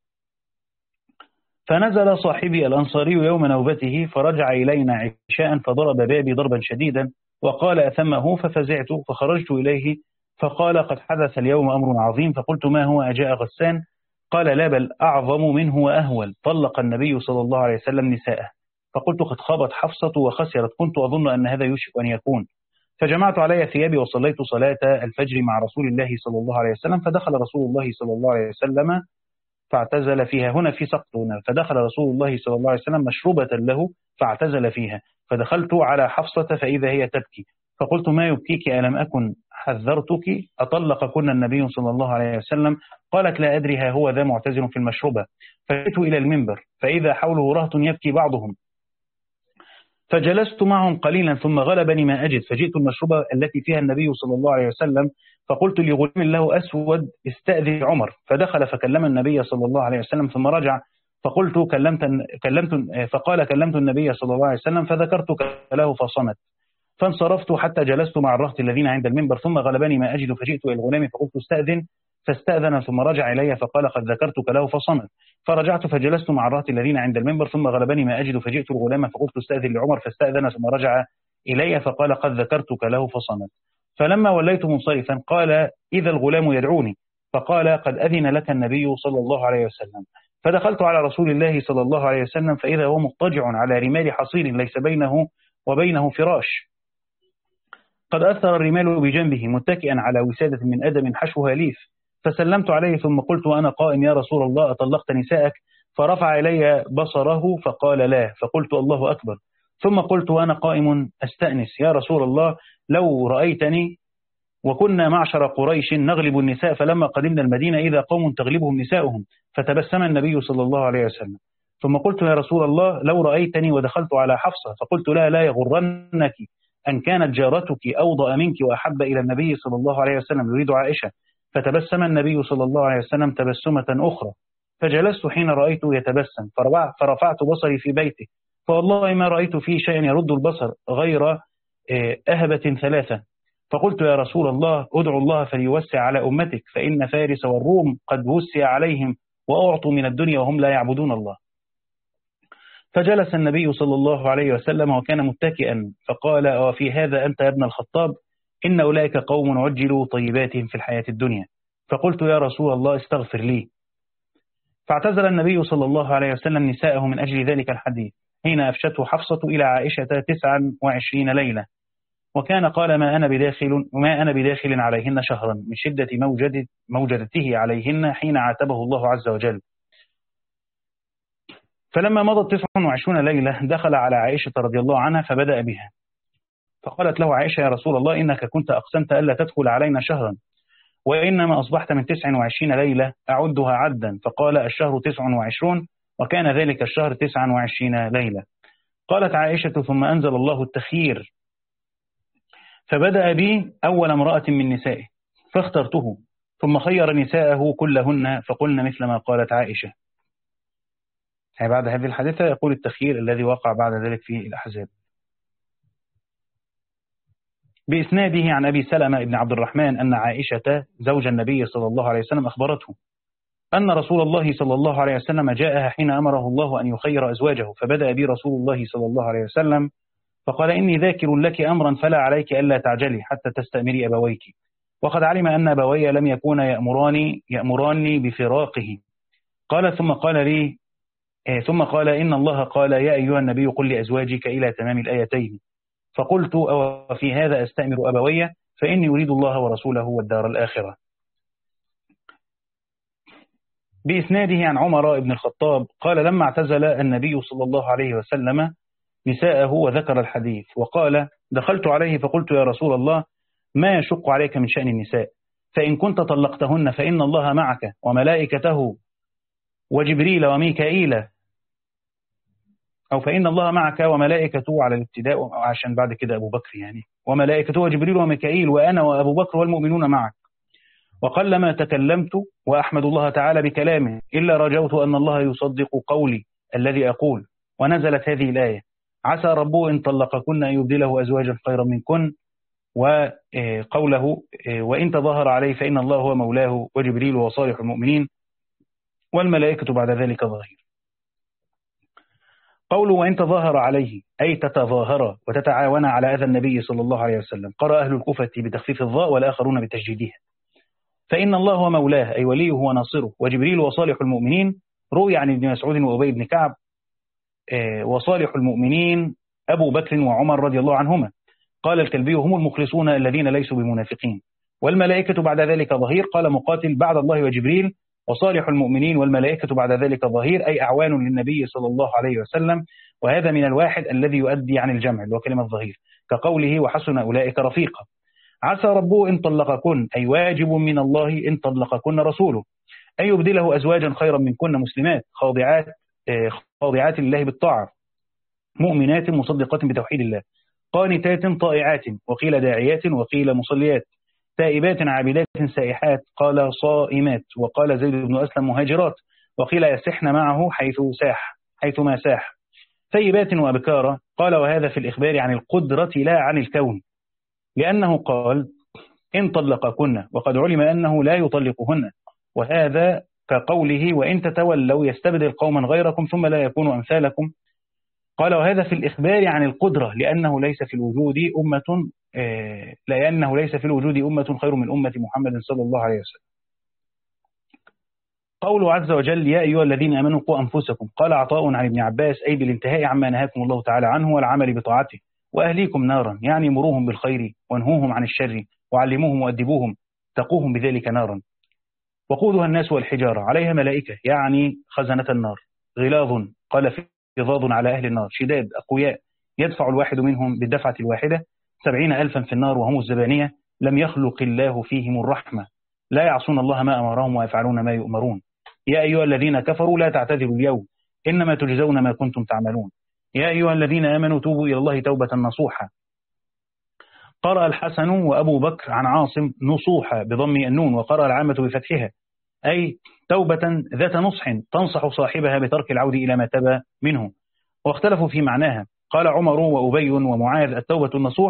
فنزل صاحبي الأنصاري يوم نوبته فرجع إلينا عشاء فضرب بابي ضربا شديدا وقال: أثمه؟ ففزعت فخرجت إليه فقال: قد حدث اليوم أمر عظيم. فقلت: ما هو؟ أجاء غسان؟ قال: لا، بل أعظم منه وأهول، طلق النبي صلى الله عليه وسلم نساءه. فقلت: قد خابت حفصة وخسرت، كنت أظن أن هذا يوشك أن يكون. فجمعت علي ثيابي وصليت صلاة الفجر مع رسول الله صلى الله عليه وسلم، فدخل رسول الله صلى الله عليه وسلم فاعتزل فيها. هنا في سقط هنا. فدخل رسول الله صلى الله عليه وسلم مشروبة له فاعتزل فيها، فدخلت على حفصة فإذا هي تبكي، فقلت: ما يبكيك؟ ألم أكن حذرتك؟ أطلق كنا النبي صلى الله عليه وسلم؟ قالت: لا أدري، ها هو ذا معتزل في المشروبة. فجئت إلى المنبر فإذا حوله رهط يبكي بعضهم، فجلست معهم قليلا ثم غلبني ما أجد، فجئت المشروبة التي فيها النبي صلى الله عليه وسلم، فقلت لغلام له أسود: استأذن عمر. فدخل فكلم النبي صلى الله عليه وسلم ثم رجع، فقلت: كلمت كلمت فقال: كلمت النبي صلى الله عليه وسلم، فذكرت له فصمت. فانصرفت حتى جلست مع الرهط الذين عند المنبر، ثم غلبني ما أجد، فجئت إلى الغلام فقلت: استأذن، فاستأذن ثم رجع إلي فقال: قد ذكرتك له فصمت. فرجعت فجلست مع الرهط الذين عند المنبر، ثم غلبني ما أجد، فجئت الغلام فقلت: استأذن لعمر، فاستأذن ثم رجع إلي فقال: قد ذكرتك له فصمت. فلما وليت منصرفا قال: إذا الغلام يدعوني، فقال: قد أذن لك النبي صلى الله عليه وسلم. فدخلت على رسول الله صلى الله عليه وسلم فإذا هو مضطجع على رمال حصير ليس بينه وبينه فراش، قد أثر الرمال بجنبه متكئا على وسادة من أدم حشوها ليف. فسلمت عليه ثم قلت وأنا قائم: يا رسول الله، أطلقت نساءك؟ فرفع إلي بصره فقال: لا. فقلت: الله أكبر. ثم قلت وأنا قائم أستأنس: يا رسول الله، لو رأيتني وكنا معشر قريش نغلب النساء، فلما قدمنا المدينة إذا قوم تغلبهم نساؤهم. فتبسم النبي صلى الله عليه وسلم. ثم قلت: يا رسول الله، لو رأيتني ودخلت على حفصة، فقلت: لا لا يغرنك أن كانت جارتك أوضأ منك وأحب إلى النبي صلى الله عليه وسلم، يريد عائشة. فتبسم النبي صلى الله عليه وسلم تبسمة أخرى، فجلست حين رأيته يتبسم، فرفعت بصري في بيته، فوالله ما رأيت فيه شيئا يرد البصر غير أهبة ثلاثة. فقلت يا رسول الله ادعو الله فليوسع على أمتك، فإن فارس والروم قد وسع عليهم وأعطوا من الدنيا وهم لا يعبدون الله. فجلس النبي صلى الله عليه وسلم وكان متكئا، فقال وفي هذا أنت يا ابن الخطاب؟ إن أولئك قوم عجلوا طيباتهم في الحياة الدنيا. فقلت يا رسول الله استغفر لي. فاعتزل النبي صلى الله عليه وسلم نساءه من أجل ذلك الحديث، حين أفشته حفصة إلى عائشة تسعا وعشرين ليلة، وكان قال ما أنا بداخل وما أنا بداخل عليهن شهرا من شدة موجد موجدته عليهن حين عاتبه الله عز وجل. فلما مضت تسع وعشرون ليلة دخل على عائشة رضي الله عنها فبدأ بها، فقالت له عائشة يا رسول الله إنك كنت أقسمت ألا تدخل علينا شهرا، وإنما أصبحت من تسع وعشرين ليلة أعدها عدا. فقال الشهر تسع وعشرون وكان ذلك الشهر تسع وعشرين ليلة. قالت عائشة ثم أنزل الله التخيير، فبدأ بي أول امرأة من نسائه فاخترته، ثم خير نساءه كلهن فقلن مثل ما قالت عائشة. بعد هذه الحادثة يقول التخيير الذي وقع بعد ذلك في الأحزاب. بإسناده عن أبي سلمة بن عبد الرحمن أن عائشة زوج النبي صلى الله عليه وسلم أخبرته أن رسول الله صلى الله عليه وسلم جاءها حين أمره الله أن يخير أزواجه، فبدأ بي رسول الله صلى الله عليه وسلم فقال إني ذاكر لك أمرا فلا عليك ألا تعجلي حتى تستأمري أبويك، وقد علم أن أبوي لم يكون يأمراني يأمراني بفراقه. قال ثم قال لي ثم قال إن الله قال يا أيها النبي قل لأزواجك إلى تمام الآيتين. فقلت أو في هذا أستأمر أبوي فإني أريد الله ورسوله والدار الآخرة. بإسناده عن عمر بن الخطاب قال لما اعتزل النبي صلى الله عليه وسلم نساءه وذكر الحديث وقال دخلت عليه فقلت يا رسول الله ما يشق عليك من شأن النساء؟ فإن كنت طلقتهن فإن الله معك وملائكته وجبريل وميكائيل، أو فإن الله معك وملائكته على الابتداء عشان بعد كده أبو بكر يعني وملائكته وجبريل وميكائيل وأنا وأبو بكر والمؤمنون معك. وقلما تكلمت وأحمد الله تعالى بكلامه إلا رجوت أن الله يصدق قولي الذي أقول. ونزلت هذه الآية عسى ربه إن طلقكن أن يبدله أزواجا خيرا منكن، وقوله وإن تظاهر عليه فإن الله هو مولاه وجبريل وصالح المؤمنين والملائكة بعد ذلك ظاهر. قوله وإن تظاهر عليه أي تتظاهر وتتعاون على أذى النبي صلى الله عليه وسلم. قرأ أهل الكوفة بتخفيف الضاء والآخرون بتشديدها. فإن الله هو مولاه أي وليه وناصره، وجبريل وصالح المؤمنين روي عن ابن مسعود وأبي بن كعب، وصالح المؤمنين أبو بكر وعمر رضي الله عنهما. قال الكلبي هم المخلصون الذين ليسوا بمنافقين، والملائكة بعد ذلك ظهير. قال مقاتل بعد الله وجبريل وصالح المؤمنين والملائكة بعد ذلك ظهير أي أعوان للنبي صلى الله عليه وسلم، وهذا من الواحد الذي يؤدي عن الجمع وكلمة ظهير كقوله وحسن أولئك رفيقا. عسى ربه إن طلقكن أي واجب من الله إن طلقكن رسوله أن يبدله أزواجا خيرا منكن مسلمات خاضعات خاضعات لله بالطاعة مؤمنات مصدقات بتوحيد الله قانتات طائعات وقيل داعيات وقيل مصليات تائبات عابدات سائحات قال صائمات وقال زيد بن أسلم مهاجرات وقيل يسحن معه حيث ساح حيث ما ساح ثيبات وأبكارا. قال وهذا في الإخبار عن القدرة لا عن الكون، لأنه قال إن طلقكن وقد علم أنه لا يطلقهن، وهذا كقوله وإن تتولوا يستبدل قوما غيركم ثم لا يكونوا أمثالكم. قال وهذا في الإخبار عن القدرة لأنه ليس في الوجود أمة آه لأنه ليس في الوجود أمة خير من أمة محمد صلى الله عليه وسلم. قوله عز وجل يا أيها الذين آمنوا قوا أنفسكم. قال عطاء عن ابن عباس أي بالانتهاء عما نهاكم الله تعالى عنه والعمل بطاعته، وأهليكم نارا يعني مروهم بالخير وانهوهم عن الشر وعلموهم وأدبوهم تقوهم بذلك نارا. وقودها الناس والحجارة عليها ملائكة يعني خزنة النار غلاظ قال فضاض على أهل النار شداد أقوياء يدفع الواحد منهم بالدفعة الواحدة سبعين ألفا في النار وهم الزبانية لم يخلق الله فيهم الرحمة لا يعصون الله ما أمرهم ويفعلون ما يؤمرون. يا أيها الذين كفروا لا تعتذروا اليوم إنما تجزون ما كنتم تعملون. يا أيها الذين آمنوا توبوا إلى الله توبة نصوحا. قرأ الحسن وأبو بكر عن عاصم نصوحا بضم النون، وقرأ العامة بفتحها أي توبة ذات نصح تنصح صاحبها بترك العود إلى ما تبى منه، واختلفوا في معناها. قال عمر وأبي ومعاذ التوبة النصوح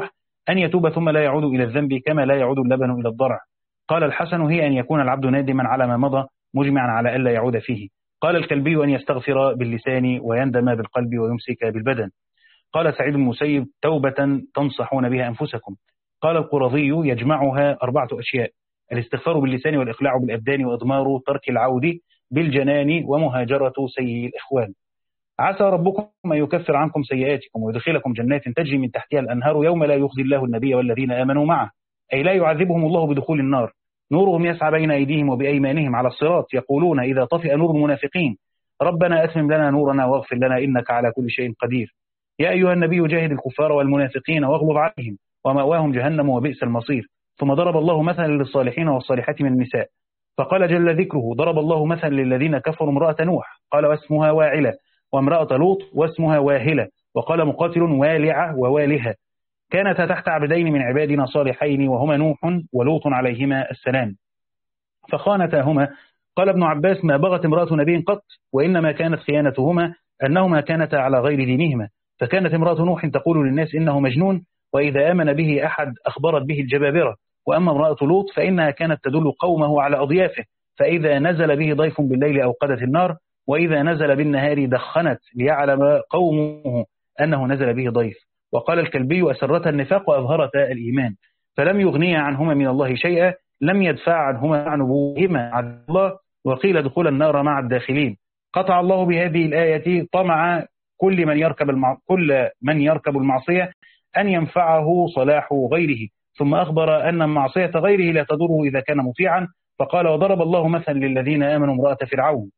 أن يتوب ثم لا يعود إلى الذنب كما لا يعود اللبن إلى الضرع. قال الحسن هي أن يكون العبد نادما على ما مضى مجمعا على ألا يعود فيه. قال الكلبي أن يستغفر باللسان ويندم بالقلب ويمسك بالبدن. قال سعيد بن المسيب توبة تنصحون بها أنفسكم. قال القرظي يجمعها أربعة أشياء: الاستغفار باللسان والإقلاع بالأبدان وإضمار ترك العود بالجنان ومهاجرة سيء الإخوان. عسى ربكم أن يكفر عنكم سيئاتكم ويدخلكم جنات تجري من تحتها الأنهار يوم لا يخزي الله النبي والذين آمنوا معه، أي لا يعذبهم الله بدخول النار. نورهم يسعى بين أيديهم وبأيمانهم على الصراط يقولون إذا طفئ نور المنافقين ربنا أتمم لنا نورنا واغفر لنا إنك على كل شيء قدير. يا أيها النبي جاهد الكفار والمنافقين واغلظ عليهم ومأواهم جهنم وبئس المصير. ثم ضرب الله مثلا للصالحين والصالحات من النساء فقال جل ذكره ضرب الله مثلا للذين كفروا امرأة نوح قال واسمها واعلة، وامرأة لوط واسمها واهلة، وقال مقاتل والعة ووالها، كانتا تحت عبدين من عبادنا صالحين وهما نوح ولوط عليهما السلام فخانتاهما. قال ابن عباس ما بغت امرأة نبي قط، وإنما كانت خيانتهما أنهما كانتا على غير دينهما، فكانت امرأة نوح تقول للناس إنه مجنون، وإذا آمن به أحد أخبرت به الجبابرة. وأما امرأة لوط فإنها كانت تدل قومه على أضيافه، فإذا نزل به ضيف بالليل أوقدت النار، وإذا نزل بالنهار دخنت ليعلم قومه أنه نزل به ضيف. وقال الكلبي أسرتا النفاق وأظهرتا الإيمان، فلم يغنيا عنهما من الله شيئا، لم يدفع عنهما عن نبوهما عن الله، وقيل دخول النار مع الداخلين. قطع الله بهذه الآية طمع كل من يركب المع... كل من يركب المعصية أن ينفعه صلاح غيره، ثم أخبر أن معصية غيره لا تضره إذا كان مطيعا، فقال وضرب الله مثلا للذين آمنوا امرأة فرعون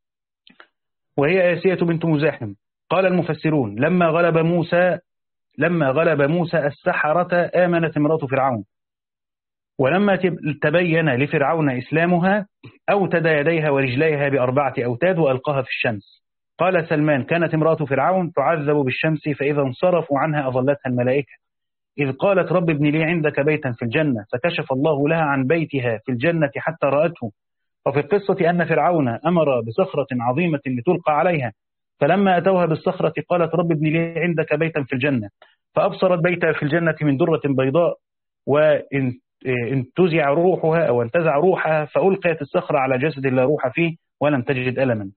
وهي آسية بنت مزاحم. قال المفسرون لما غلب موسى لما غلب موسى السحرة آمنت امرأة فرعون، ولما تبين لفرعون إسلامها أوتد يديها ورجليها بأربعة أوتاد وألقاها في الشمس. قال سلمان كانت امرأة فرعون تعذب بالشمس فإذا انصرفوا عنها أظلتها الملائكة، إذ قالت رب ابن لي عندك بيتا في الجنة، فكشف الله لها عن بيتها في الجنة حتى رأته. وفي القصة أن فرعون أمر بصخرة عظيمة لتلقى عليها، فلما أتوها بالصخرة قالت رب ابن لي عندك بيتا في الجنة، فأبصرت بيتها في الجنة من درة بيضاء، وإن انتزع روحها أو انتزع روحها فألقيت الصخرة على جسد لا روح فيه ولم تجد ألما.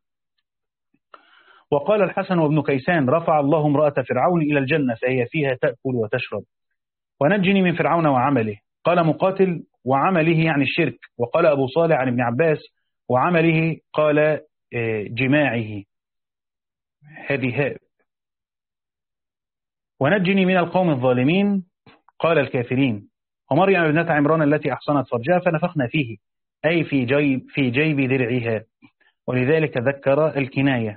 وقال الحسن وابن كيسان رفع الله امرأة فرعون إلى الجنة فهي فيها تأكل وتشرب. ونجني من فرعون وعمله. قال مقاتل وعمله يعني الشرك، وقال أبو صالح عن ابن عباس وعمله قال جماعه هذه هاب. ونجني من القوم الظالمين قال الكافرين. ومريم ابنة عمران التي أحصنت فرجها فنفخنا فيه أي في جيب, في جيب درعها، ولذلك ذكر الكناية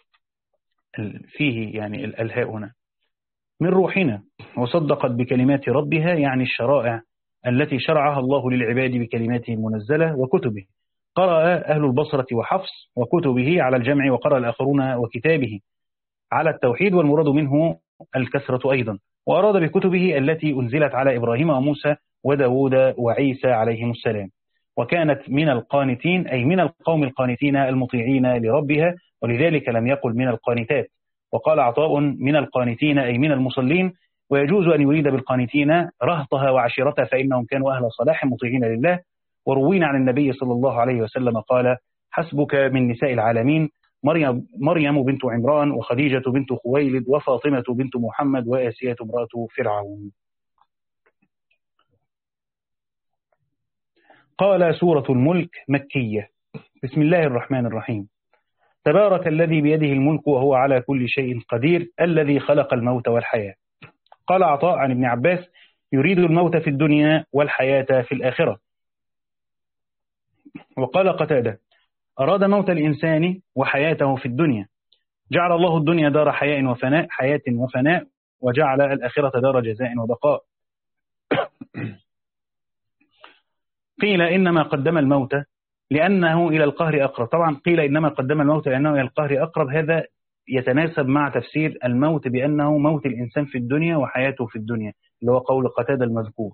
فيه يعني الهاء هنا من روحنا، وصدقت بكلمات ربها يعني الشرائع التي شرعها الله للعباد بكلماته المنزلة وكتبه. قرأ أهل البصرة وحفص وكتبه على الجمع، وقرأ الآخرون وكتابه على التوحيد، والمراد منه الكثرة أيضا. وأراد بكتبه التي أنزلت على إبراهيم وموسى وداود وعيسى عليهم السلام، وكانت من القانتين أي من القوم القانتين المطيعين لربها، ولذلك لم يقل من القانتات. وقال عطاء من القانتين أي من المصلين، ويجوز أن يريد بالقانتين رهطها وعشيرتها فإنهم كانوا أهل صلاح مطيعين لله. وروينا عن النبي صلى الله عليه وسلم قال حسبك من نساء العالمين مريم, مريم بنت عمران وخديجة بنت خويلد وفاطمة بنت محمد وآسية امرأة فرعون. قال سورة الملك مكية. بسم الله الرحمن الرحيم. تبارك الذي بيده الملك وهو على كل شيء قدير الذي خلق الموت والحياة. قال عطاء عن ابن عباس يريد الموت في الدنيا والحياة في الآخرة. وقال قتادة أراد موت الإنسان وحياته في الدنيا. جعل الله الدنيا دار حياة وفناء حياة وفناء وجعل الآخرة دار جزاء وبقاء. قيل إنما قدم الموت لأنه إلى القهر أقرب. طبعا قيل إنما قدم الموت لأنه إلى القهر أقرب، هذا يتناسب مع تفسير الموت بأنه موت الإنسان في الدنيا وحياته في الدنيا، اللي هو قول قتادة المذكور،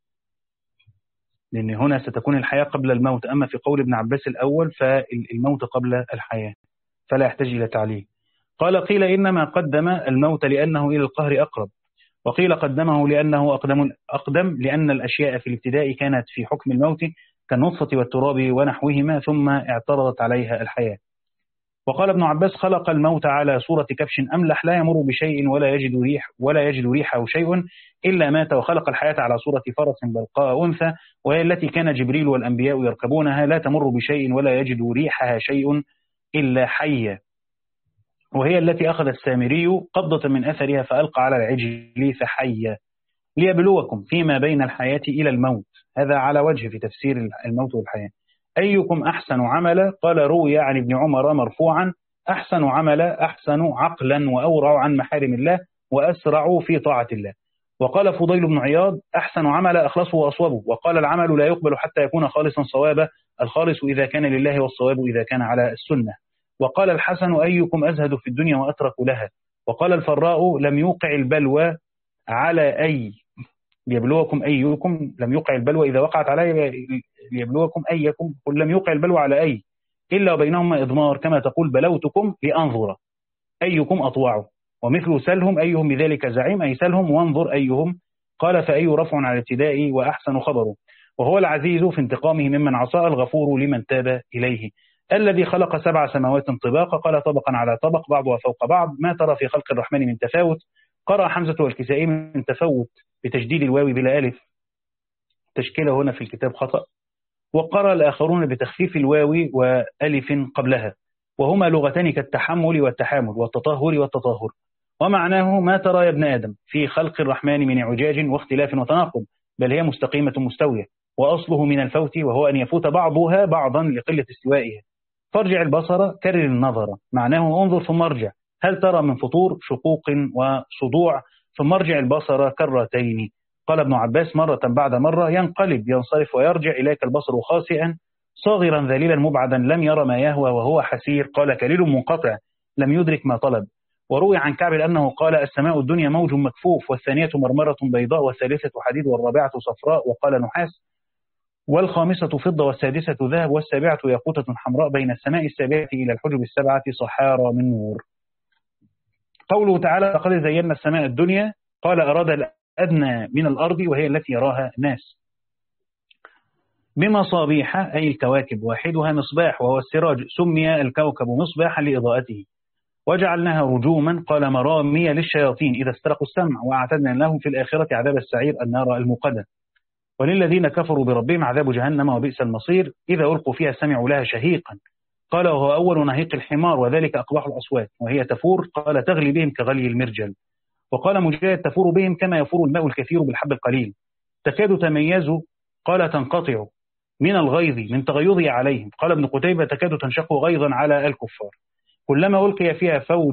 لأن هنا ستكون الحياة قبل الموت. أما في قول ابن عباس الأول فالموت قبل الحياة فلا يحتاج إلى تعليل. قال قيل إنما قدم الموت لأنه إلى القهر أقرب، وقيل قدمه لأنه أقدم, أقدم لأن الأشياء في الابتداء كانت في حكم الموت كالنطفة والتراب ونحوهما ثم اعترضت عليها الحياة. وقال ابن عباس خلق الموت على صورة كبش أملح لا يمر بشيء ولا يجد ريح ولا يجد ريحه شيء إلا مات، وخلق الحياة على صورة فرس بلقاء أنثى وهي التي كان جبريل والأنبياء يركبونها لا تمر بشيء ولا يجد ريحها شيء إلا حية، وهي التي أخذ السامري قبضة من أثرها فألقى على العجل فحية ليبلوكم فيما بين الحياة إلى الموت. هذا على وجه في تفسير الموت والحياة. أيكم أحسن عملا؟ قال روي عن ابن عمر مرفوعا أحسن عملا أحسن عقلا وأورع عن محارم الله وأسرع في طاعة الله. وقال فضيل بن عياض أحسن عملا أخلصه وأصوبه. وقال العمل لا يقبل حتى يكون خالصا صوابا، الخالص إذا كان لله والصواب إذا كان على السنة. وقال الحسن أيكم أزهد في الدنيا وأترك لها. وقال الفراء لم يوقع البلوى على أي ليبلوكم أيكم، لم يوقع البلوى إذا وقعت علي ليبلوكم أيكم، قل لم يوقع البلوى على أي إلا وبينهما إضمار كما تقول بلوتكم لأنظر أيكم أطوع، ومثل سلهم أيهم بذلك زعيم أي سلهم وانظر أيهم. قال فأي رفع على الابتداء وأحسن خبره، وهو العزيز في انتقامه ممن عصى الغفور لمن تاب إليه. الذي خلق سبع سماوات طباقا، قال طبقا على طبق بعضها فوق بعض، ما ترى في خلق الرحمن من تفاوت. قرأ حمزة والكسائي من تفوت بتجديد الواو بلا ألف، تشكيله هنا في الكتاب خطأ. وقرأ الآخرون بتخفيف الواو وألف قبلها، وهما لغتان كالتحمل والتحامل والتطهر والتطهر. ومعناه ما ترى يا ابن آدم في خلق الرحمن من اعوجاج واختلاف وتناقض، بل هي مستقيمة مستوية، وأصله من الفوت وهو أن يفوت بعضها بعضا لقلة استوائها. فارجع البصر كرر النظر، معناه انظر ثم ارجع، هل ترى من فطور شقوق وصدوع، ثم ارجع البصر كرتين. قال ابن عباس مرة بعد مرة ينقلب ينصرف ويرجع إليك البصر خاسئا صاغرا ذليلا مبعدا لم يرى ما يهوى وهو حسير، قال كليل منقطع لم يدرك ما طلب. وروي عن كعب أنه قال السماء الدنيا موج مكفوف، والثانية مرمرة بيضاء، والثالثة حديد، والرابعة صفراء، وقال نحاس، والخامسة فضة، والسادسة ذهب، والسابعة ياقوتة حمراء، بين السماء السابعة إلى الحجب السبعة صحارى من نور. قوله تعالى لقد زينا السماء الدنيا، قال أراد الأدنى من الأرض وهي التي يراها الناس بمصابيح أي الكواكب، واحدها مصباح وهو السراج، سمي الكوكب مصباحا لإضاءته. وجعلناها رجوما، قال مرامي للشياطين إذا استرقوا السمع، وأعتدنا لهم في الآخرة عذاب السعير النار الموقدة. وللذين كفروا بربهم عذاب جهنم وبئس المصير، إذا ألقوا فيها سمعوا لها شهيقا، قال وهو أول نهيق الحمار، وذلك أقبح الأصوات، وهي تفور، قال تغلي بهم كغلي المرجل. وقال مجاهد تفور بهم كما يفور الماء الكثير بالحب القليل. تكاد تميز، قال تنقطع من الغيظ من تغيظه عليهم. قال ابن قتيبة تكاد تنشق غيظا على الكفار. كلما ألقي فيها فوج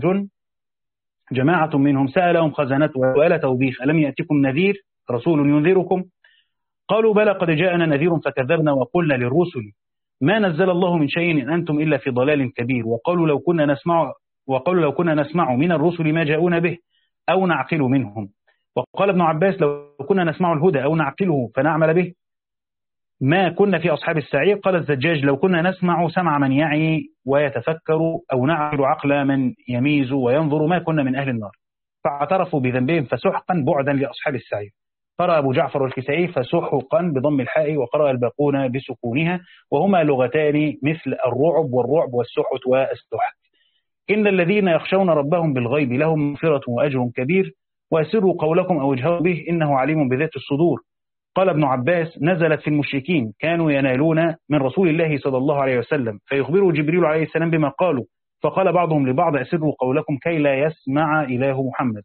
جماعة منهم سألهم خزنته وآل توبيخ ألم يأتكم نذير رسول ينذركم؟ قالوا بلى قد جاءنا نذير فكذبنا وقلنا للرسل ما نزل الله من شيء إن أنتم إلا في ضلال كبير. وقالوا لو كنا نسمع وقالوا لو كنا نسمع من الرسل ما جاءونا به أو نعقل منهم. وقال ابن عباس لو كنا نسمع الهدى أو نعقله فنعمل به ما كنا في أصحاب السعير. قال الزجاج لو كنا نسمع سمع من يعي ويتفكر أو نعقل عقل من يميز وينظر ما كنا من أهل النار. فاعترفوا بذنبهم فسحقا بعدا لأصحاب السعير. قرأ أبو جعفر والكسائي فسحقا بضم الحاء، وقرأ الباقون بسكونها، وهما لغتان مثل الرعب والرعب والسحت والسحت. إن الذين يخشون ربهم بالغيب لهم مغفرة وأجر كبير، وأسروا قولكم أو اجهروا به إنه عليم بذات الصدور. قال ابن عباس نزلت في المشركين كانوا ينالون من رسول الله صلى الله عليه وسلم فيخبروا جبريل عليه السلام بما قالوا، فقال بعضهم لبعض أسروا قولكم كي لا يسمع إله محمد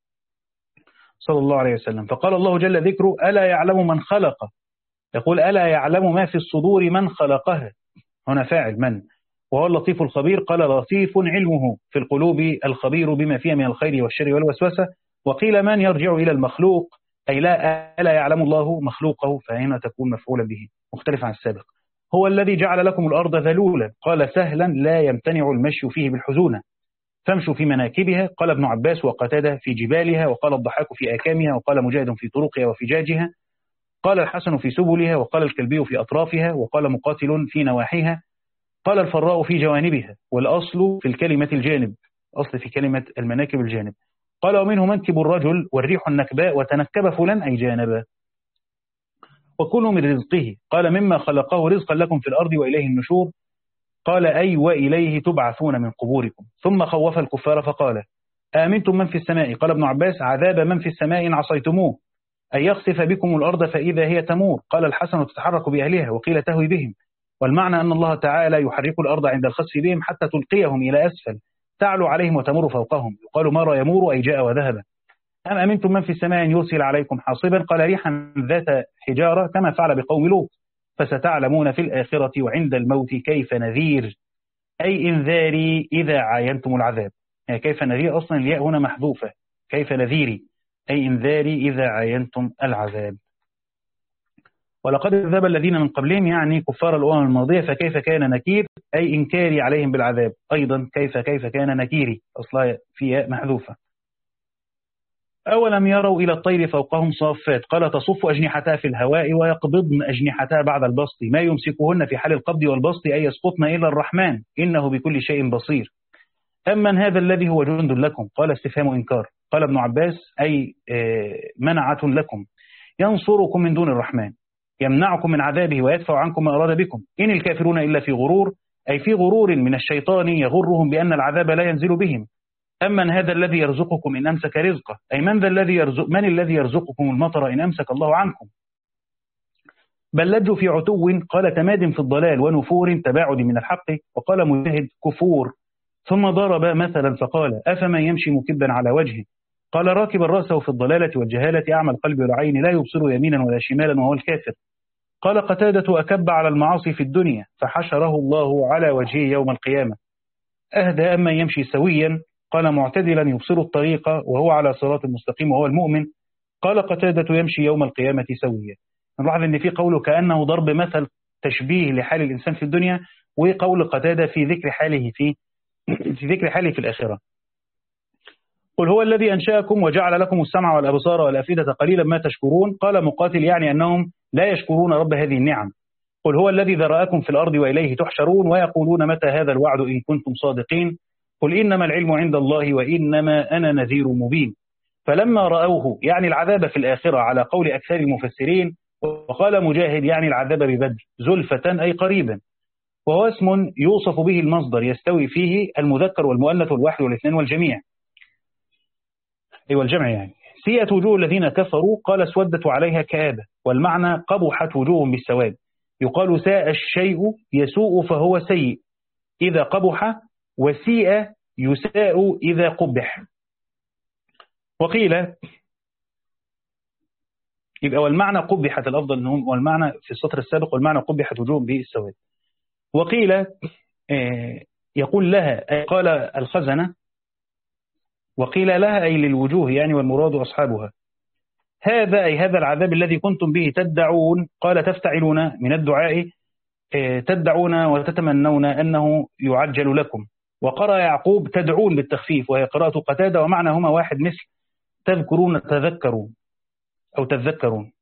صلى الله عليه وسلم. فقال الله جل ذكره ألا يعلم من خلق، يقول ألا يعلم ما في الصدور من خلقها، هنا فاعل من، وهو اللطيف الخبير. قال لطيف علمه في القلوب الخبير بما فيها من الخير والشر والوسوسة. وقيل من يرجع إلى المخلوق أي لا ألا يعلم الله مخلوقه، فهنا تكون مفعولا به مختلف عن السابق. هو الذي جعل لكم الأرض ذلولا، قال سهلا لا يمتنع المشي فيه بالحزونة فامشوا في مناكبها. قال ابن عباس وقتادة في جبالها، وقال الضحاك في آكامها، وقال مجاهد في طرقها وفجاجها، قال الحسن في سبلها، وقال الكلبي في أطرافها، وقال مقاتل في نواحيها، قال الفراء في جوانبها. والأصل في الكلمة الجانب، أصل في كلمة المناكب الجانب. قال ومنه منكب الرجل والريح النكباء وتنكب فلان أي جانبا. وكلوا من رزقه. قال مما خلقه رزقا لكم في الأرض وإليه النشور. قال أي وإليه تبعثون من قبوركم. ثم خوف الكفار فقال آمنتم من في السماء. قال ابن عباس عذاب من في السماء إن عصيتموه أن يخسف بكم الأرض فإذا هي تمور. قال الحسن تتحرك بأهلها وقيل تهوي بهم، والمعنى أن الله تعالى يحرك الأرض عند الخسف بهم حتى تلقيهم إلى أسفل تعلو عليهم وتمر فوقهم. يقال مر يمور أي جاء وذهب. أم أمنتم من في السماء أن يرسل عليكم حاصبا. قال ريحا ذات حجارة كما فعل بقوم لوط. فستعلمون في الآخرة وعند الموت كيف نذير أي إنذاري إذا عاينتم العذاب. يعني كيف نذير أصلا الياء هنا محذوفة، كيف نذيري أي إنذاري إذا عاينتم العذاب. ولقد كذب الذين من قبلهم يعني كفار الأمم الماضية فكيف كان نكير أي إنكاري عليهم بالعذاب. أيضا كيف كيف كان نكيري أصلا في ياء محذوفة. أولم يروا إلى الطير فوقهم صافات. قال تصف أجنحتها في الهواء ويقبضن أجنحتها بعد البسط ما يمسكهن في حال القبض والبسط أي يسقطن إلى الرحمن إنه بكل شيء بصير. أمن هذا الذي هو جند لكم. قال استفهام إنكار. قال ابن عباس أي منعة لكم ينصركم من دون الرحمن يمنعكم من عذابه ويدفع عنكم ما أراد بكم إن الكافرون إلا في غرور أي في غرور من الشيطان يغرهم بأن العذاب لا ينزل بهم. أمن هذا الذي يرزقكم إن أمسك رزقه أي من ذا الذي يرزق من الذي يرزقكم المطر إن أمسك الله عنكم. بل لجوا في عتو. قال تماد في الضلال ونفور تباعد من الحق. وقال مجاهد كفور. ثم ضرب مثلا فقال أفمن يمشي مكبا على وجهه. قال راكبا رأسه في الضلالة والجهالة أعمى القلب والعين لا يبصر يمينا ولا شمالا وهو الكافر. قال قتادة أكب على المعاصي في الدنيا فحشره الله على وجهه يوم القيامة. أهدى أمن يمشي سويا. قال معتدلا يبصر الطريق وهو على صراط مستقيم وهو المؤمن. قال قتادة يمشي يوم القيامة سويا. نلاحظ أن في قوله كأنه ضرب مثل تشبيه لحال الإنسان في الدنيا وقول قتادة في ذكر حاله في في ذكر حاله في الآخرة. قل هو الذي أنشأكم وجعل لكم السمع والأبصار والأفئدة قليلا ما تشكرون. قال مقاتل يعني أنهم لا يشكرون رب هذه النعم. قل هو الذي ذرأكم في الأرض وإليه تحشرون ويقولون متى هذا الوعد إن كنتم صادقين. قل إنما العلم عند الله وإنما أنا نذير مبين. فلما رأوه يعني العذاب في الآخرة على قول أكثر المفسرين وقال مجاهد يعني العذاب ببدر زلفة أي قريبا وهو اسم يوصف به المصدر يستوي فيه المذكر والمؤنث والواحد والاثنين والجميع أي والجمع يعني. سيئت وجوه الذين كفروا. قال اسودت عليها كآبة والمعنى قبحت وجوههم بالسواد. يقال ساء الشيء يسوء فهو سيء إذا قبح وسيء يساء إذا قبح. وقيل يبقى والمعنى قبحت الأفضل أنهم والمعنى في السطر السابق والمعنى قبحت وجوههم بالسواد. وقيل يقول لها أي قال الخزنة وقيل لها أي للوجوه يعني والمراد أصحابها. هذا أي هذا العذاب الذي كنتم به تدعون. قال تفتعلون من الدعاء تدعون وتتمنون أنه يعجل لكم. وقرأ يعقوب تدعون بالتخفيف وهي قراءة قتادة ومعنى هما واحد مثل تذكرون تذكرون أو تذكرون.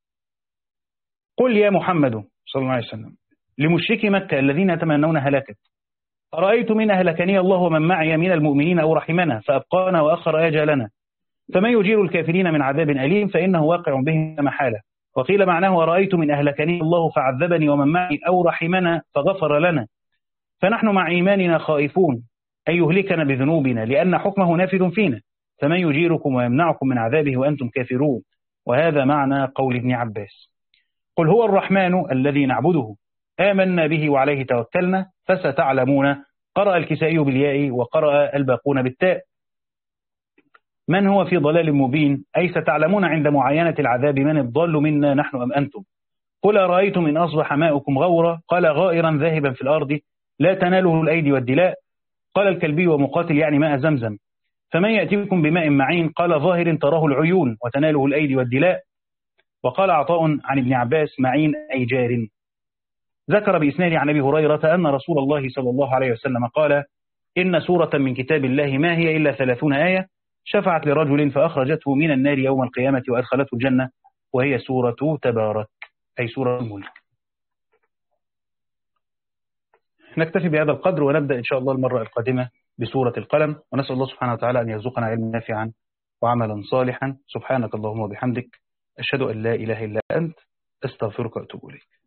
قل يا محمد صلى الله عليه وسلم لمشركي مكة الذين يتمنون هلاكك أرأيت من أهلكني الله ومن معي من المؤمنين أو رحمنا فأبقانا وأخر آجالنا فما يجير الكافرين من عذاب أليم فإنه واقع بهم محالة. وقيل معناه أرأيت من أهلكني الله فعذبني ومن معي أو رحمنا فغفر لنا فنحن مع إيماننا خائفون أن يهلكنا بذنوبنا لأن حكمه نافذ فينا فمن يجيركم ويمنعكم من عذابه وأنتم كافرون. وهذا معنى قول ابن عباس. قل هو الرحمن الذي نعبده آمنا به وعليه توكلنا فستعلمون. قرأ الكسائي بالياء وقرأ الباقون بالتاء. من هو في ضلال مبين أي ستعلمون عند معاينة العذاب من الضال منا نحن أم أنتم. قل أرأيتم إن أصبح ماؤكم غورا. قال غائرا ذاهبا في الأرض لا تناله الأيدي والدلاء. قال الكلبي ومقاتل يعني ماء زمزم. فمن يأتيكم بماء معين. قال ظاهر تراه العيون وتناله الأيدي والدلاء. وقال عطاء عن ابن عباس معين أي جار. ذكر بإسناد عن أبي هريرة أن رسول الله صلى الله عليه وسلم قال إن سورة من كتاب الله ما هي إلا ثلاثون آية شفعت لرجل فأخرجته من النار يوم القيامة وأدخلته الجنة وهي سورة تبارك أي سورة الملك. نكتفي بهذا القدر ونبدأ إن شاء الله المرة القادمة بسورة القلم ونسأل الله سبحانه وتعالى أن يرزقنا علما نافعا وعملا صالحا. سبحانك اللهم وبحمدك، أشهد أن لا إله إلا أنت، أستغفرك وأتوب إليك.